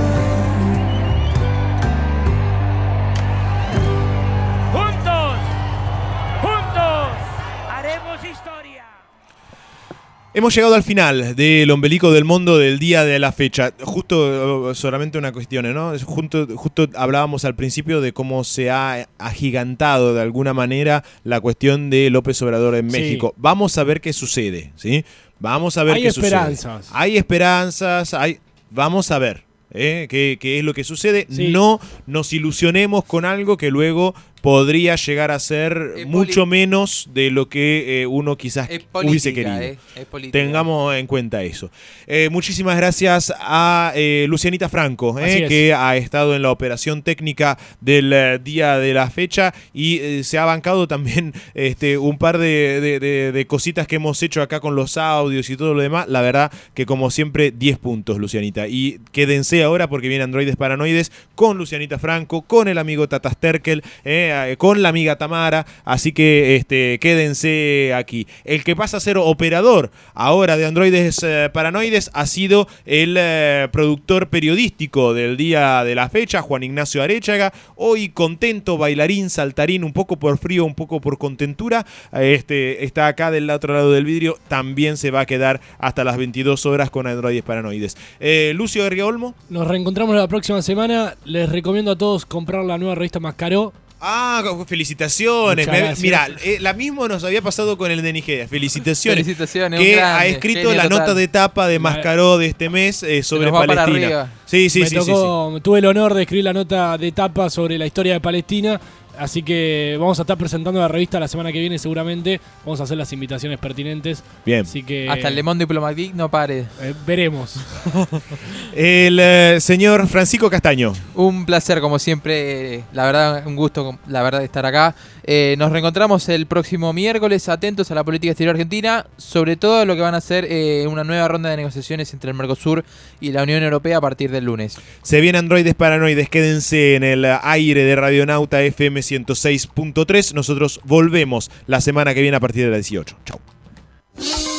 B: Hemos llegado al final del Ombelico del Mundo del día de la fecha. Justo, solamente una cuestión, ¿no? Justo hablábamos al principio de cómo se ha agigantado de alguna manera la cuestión de López Obrador en México. Sí. Vamos a ver qué sucede, ¿sí? Vamos a ver qué sucede. Hay esperanzas, vamos a ver qué es lo que sucede. Sí. No nos ilusionemos con algo que luego podría llegar a ser mucho menos de lo que uno quizás hubiese querido. Tengamos en cuenta eso. Muchísimas gracias a Lucianita Franco, que ha estado en la operación técnica del día de la fecha y se ha bancado también un par de cositas que hemos hecho acá con los audios y todo lo demás. La verdad que como siempre 10 puntos, Lucianita. Y quédense ahora porque viene Androides Paranoides con Lucianita Franco, con el amigo Tata Sterkel, con la amiga Tamara, así que quédense aquí. El que pasa a ser operador ahora de Androides Paranoides ha sido el productor periodístico del día de la fecha, Juan Ignacio Arechaga, hoy contento, bailarín, saltarín, un poco por frío, un poco por contentura, está acá del otro lado del vidrio, también se va a quedar hasta las 22 horas con Androides Paranoides. Lucio Garriga Olmo.
C: Nos reencontramos la próxima semana, les recomiendo a todos comprar la nueva revista Mascaró.
B: Ah, felicitaciones. Mira, la misma nos había pasado con el de Nigeria. Felicitaciones. Que ha escrito la nota de tapa de Mascaró de este mes sobre Palestina. Sí.
C: Tuve el honor de escribir la nota de tapa sobre la historia de Palestina Así que vamos a estar presentando la revista la semana que viene seguramente. Vamos a hacer las invitaciones pertinentes.
B: Bien.
C: Así que
D: hasta el Le Monde Diplomatique no pare.
C: Veremos.
B: El señor Francisco Castaño.
D: Un placer como siempre, la verdad, un gusto la verdad estar acá. Nos reencontramos el próximo miércoles, atentos a la política exterior argentina, sobre todo lo que van a ser una nueva ronda de negociaciones entre el Mercosur y la Unión Europea a partir del lunes.
B: Se vienen Androides Paranoides, quédense en el aire de Radionauta FM 106.3. Nosotros volvemos la semana que viene a partir de las 18. Chau.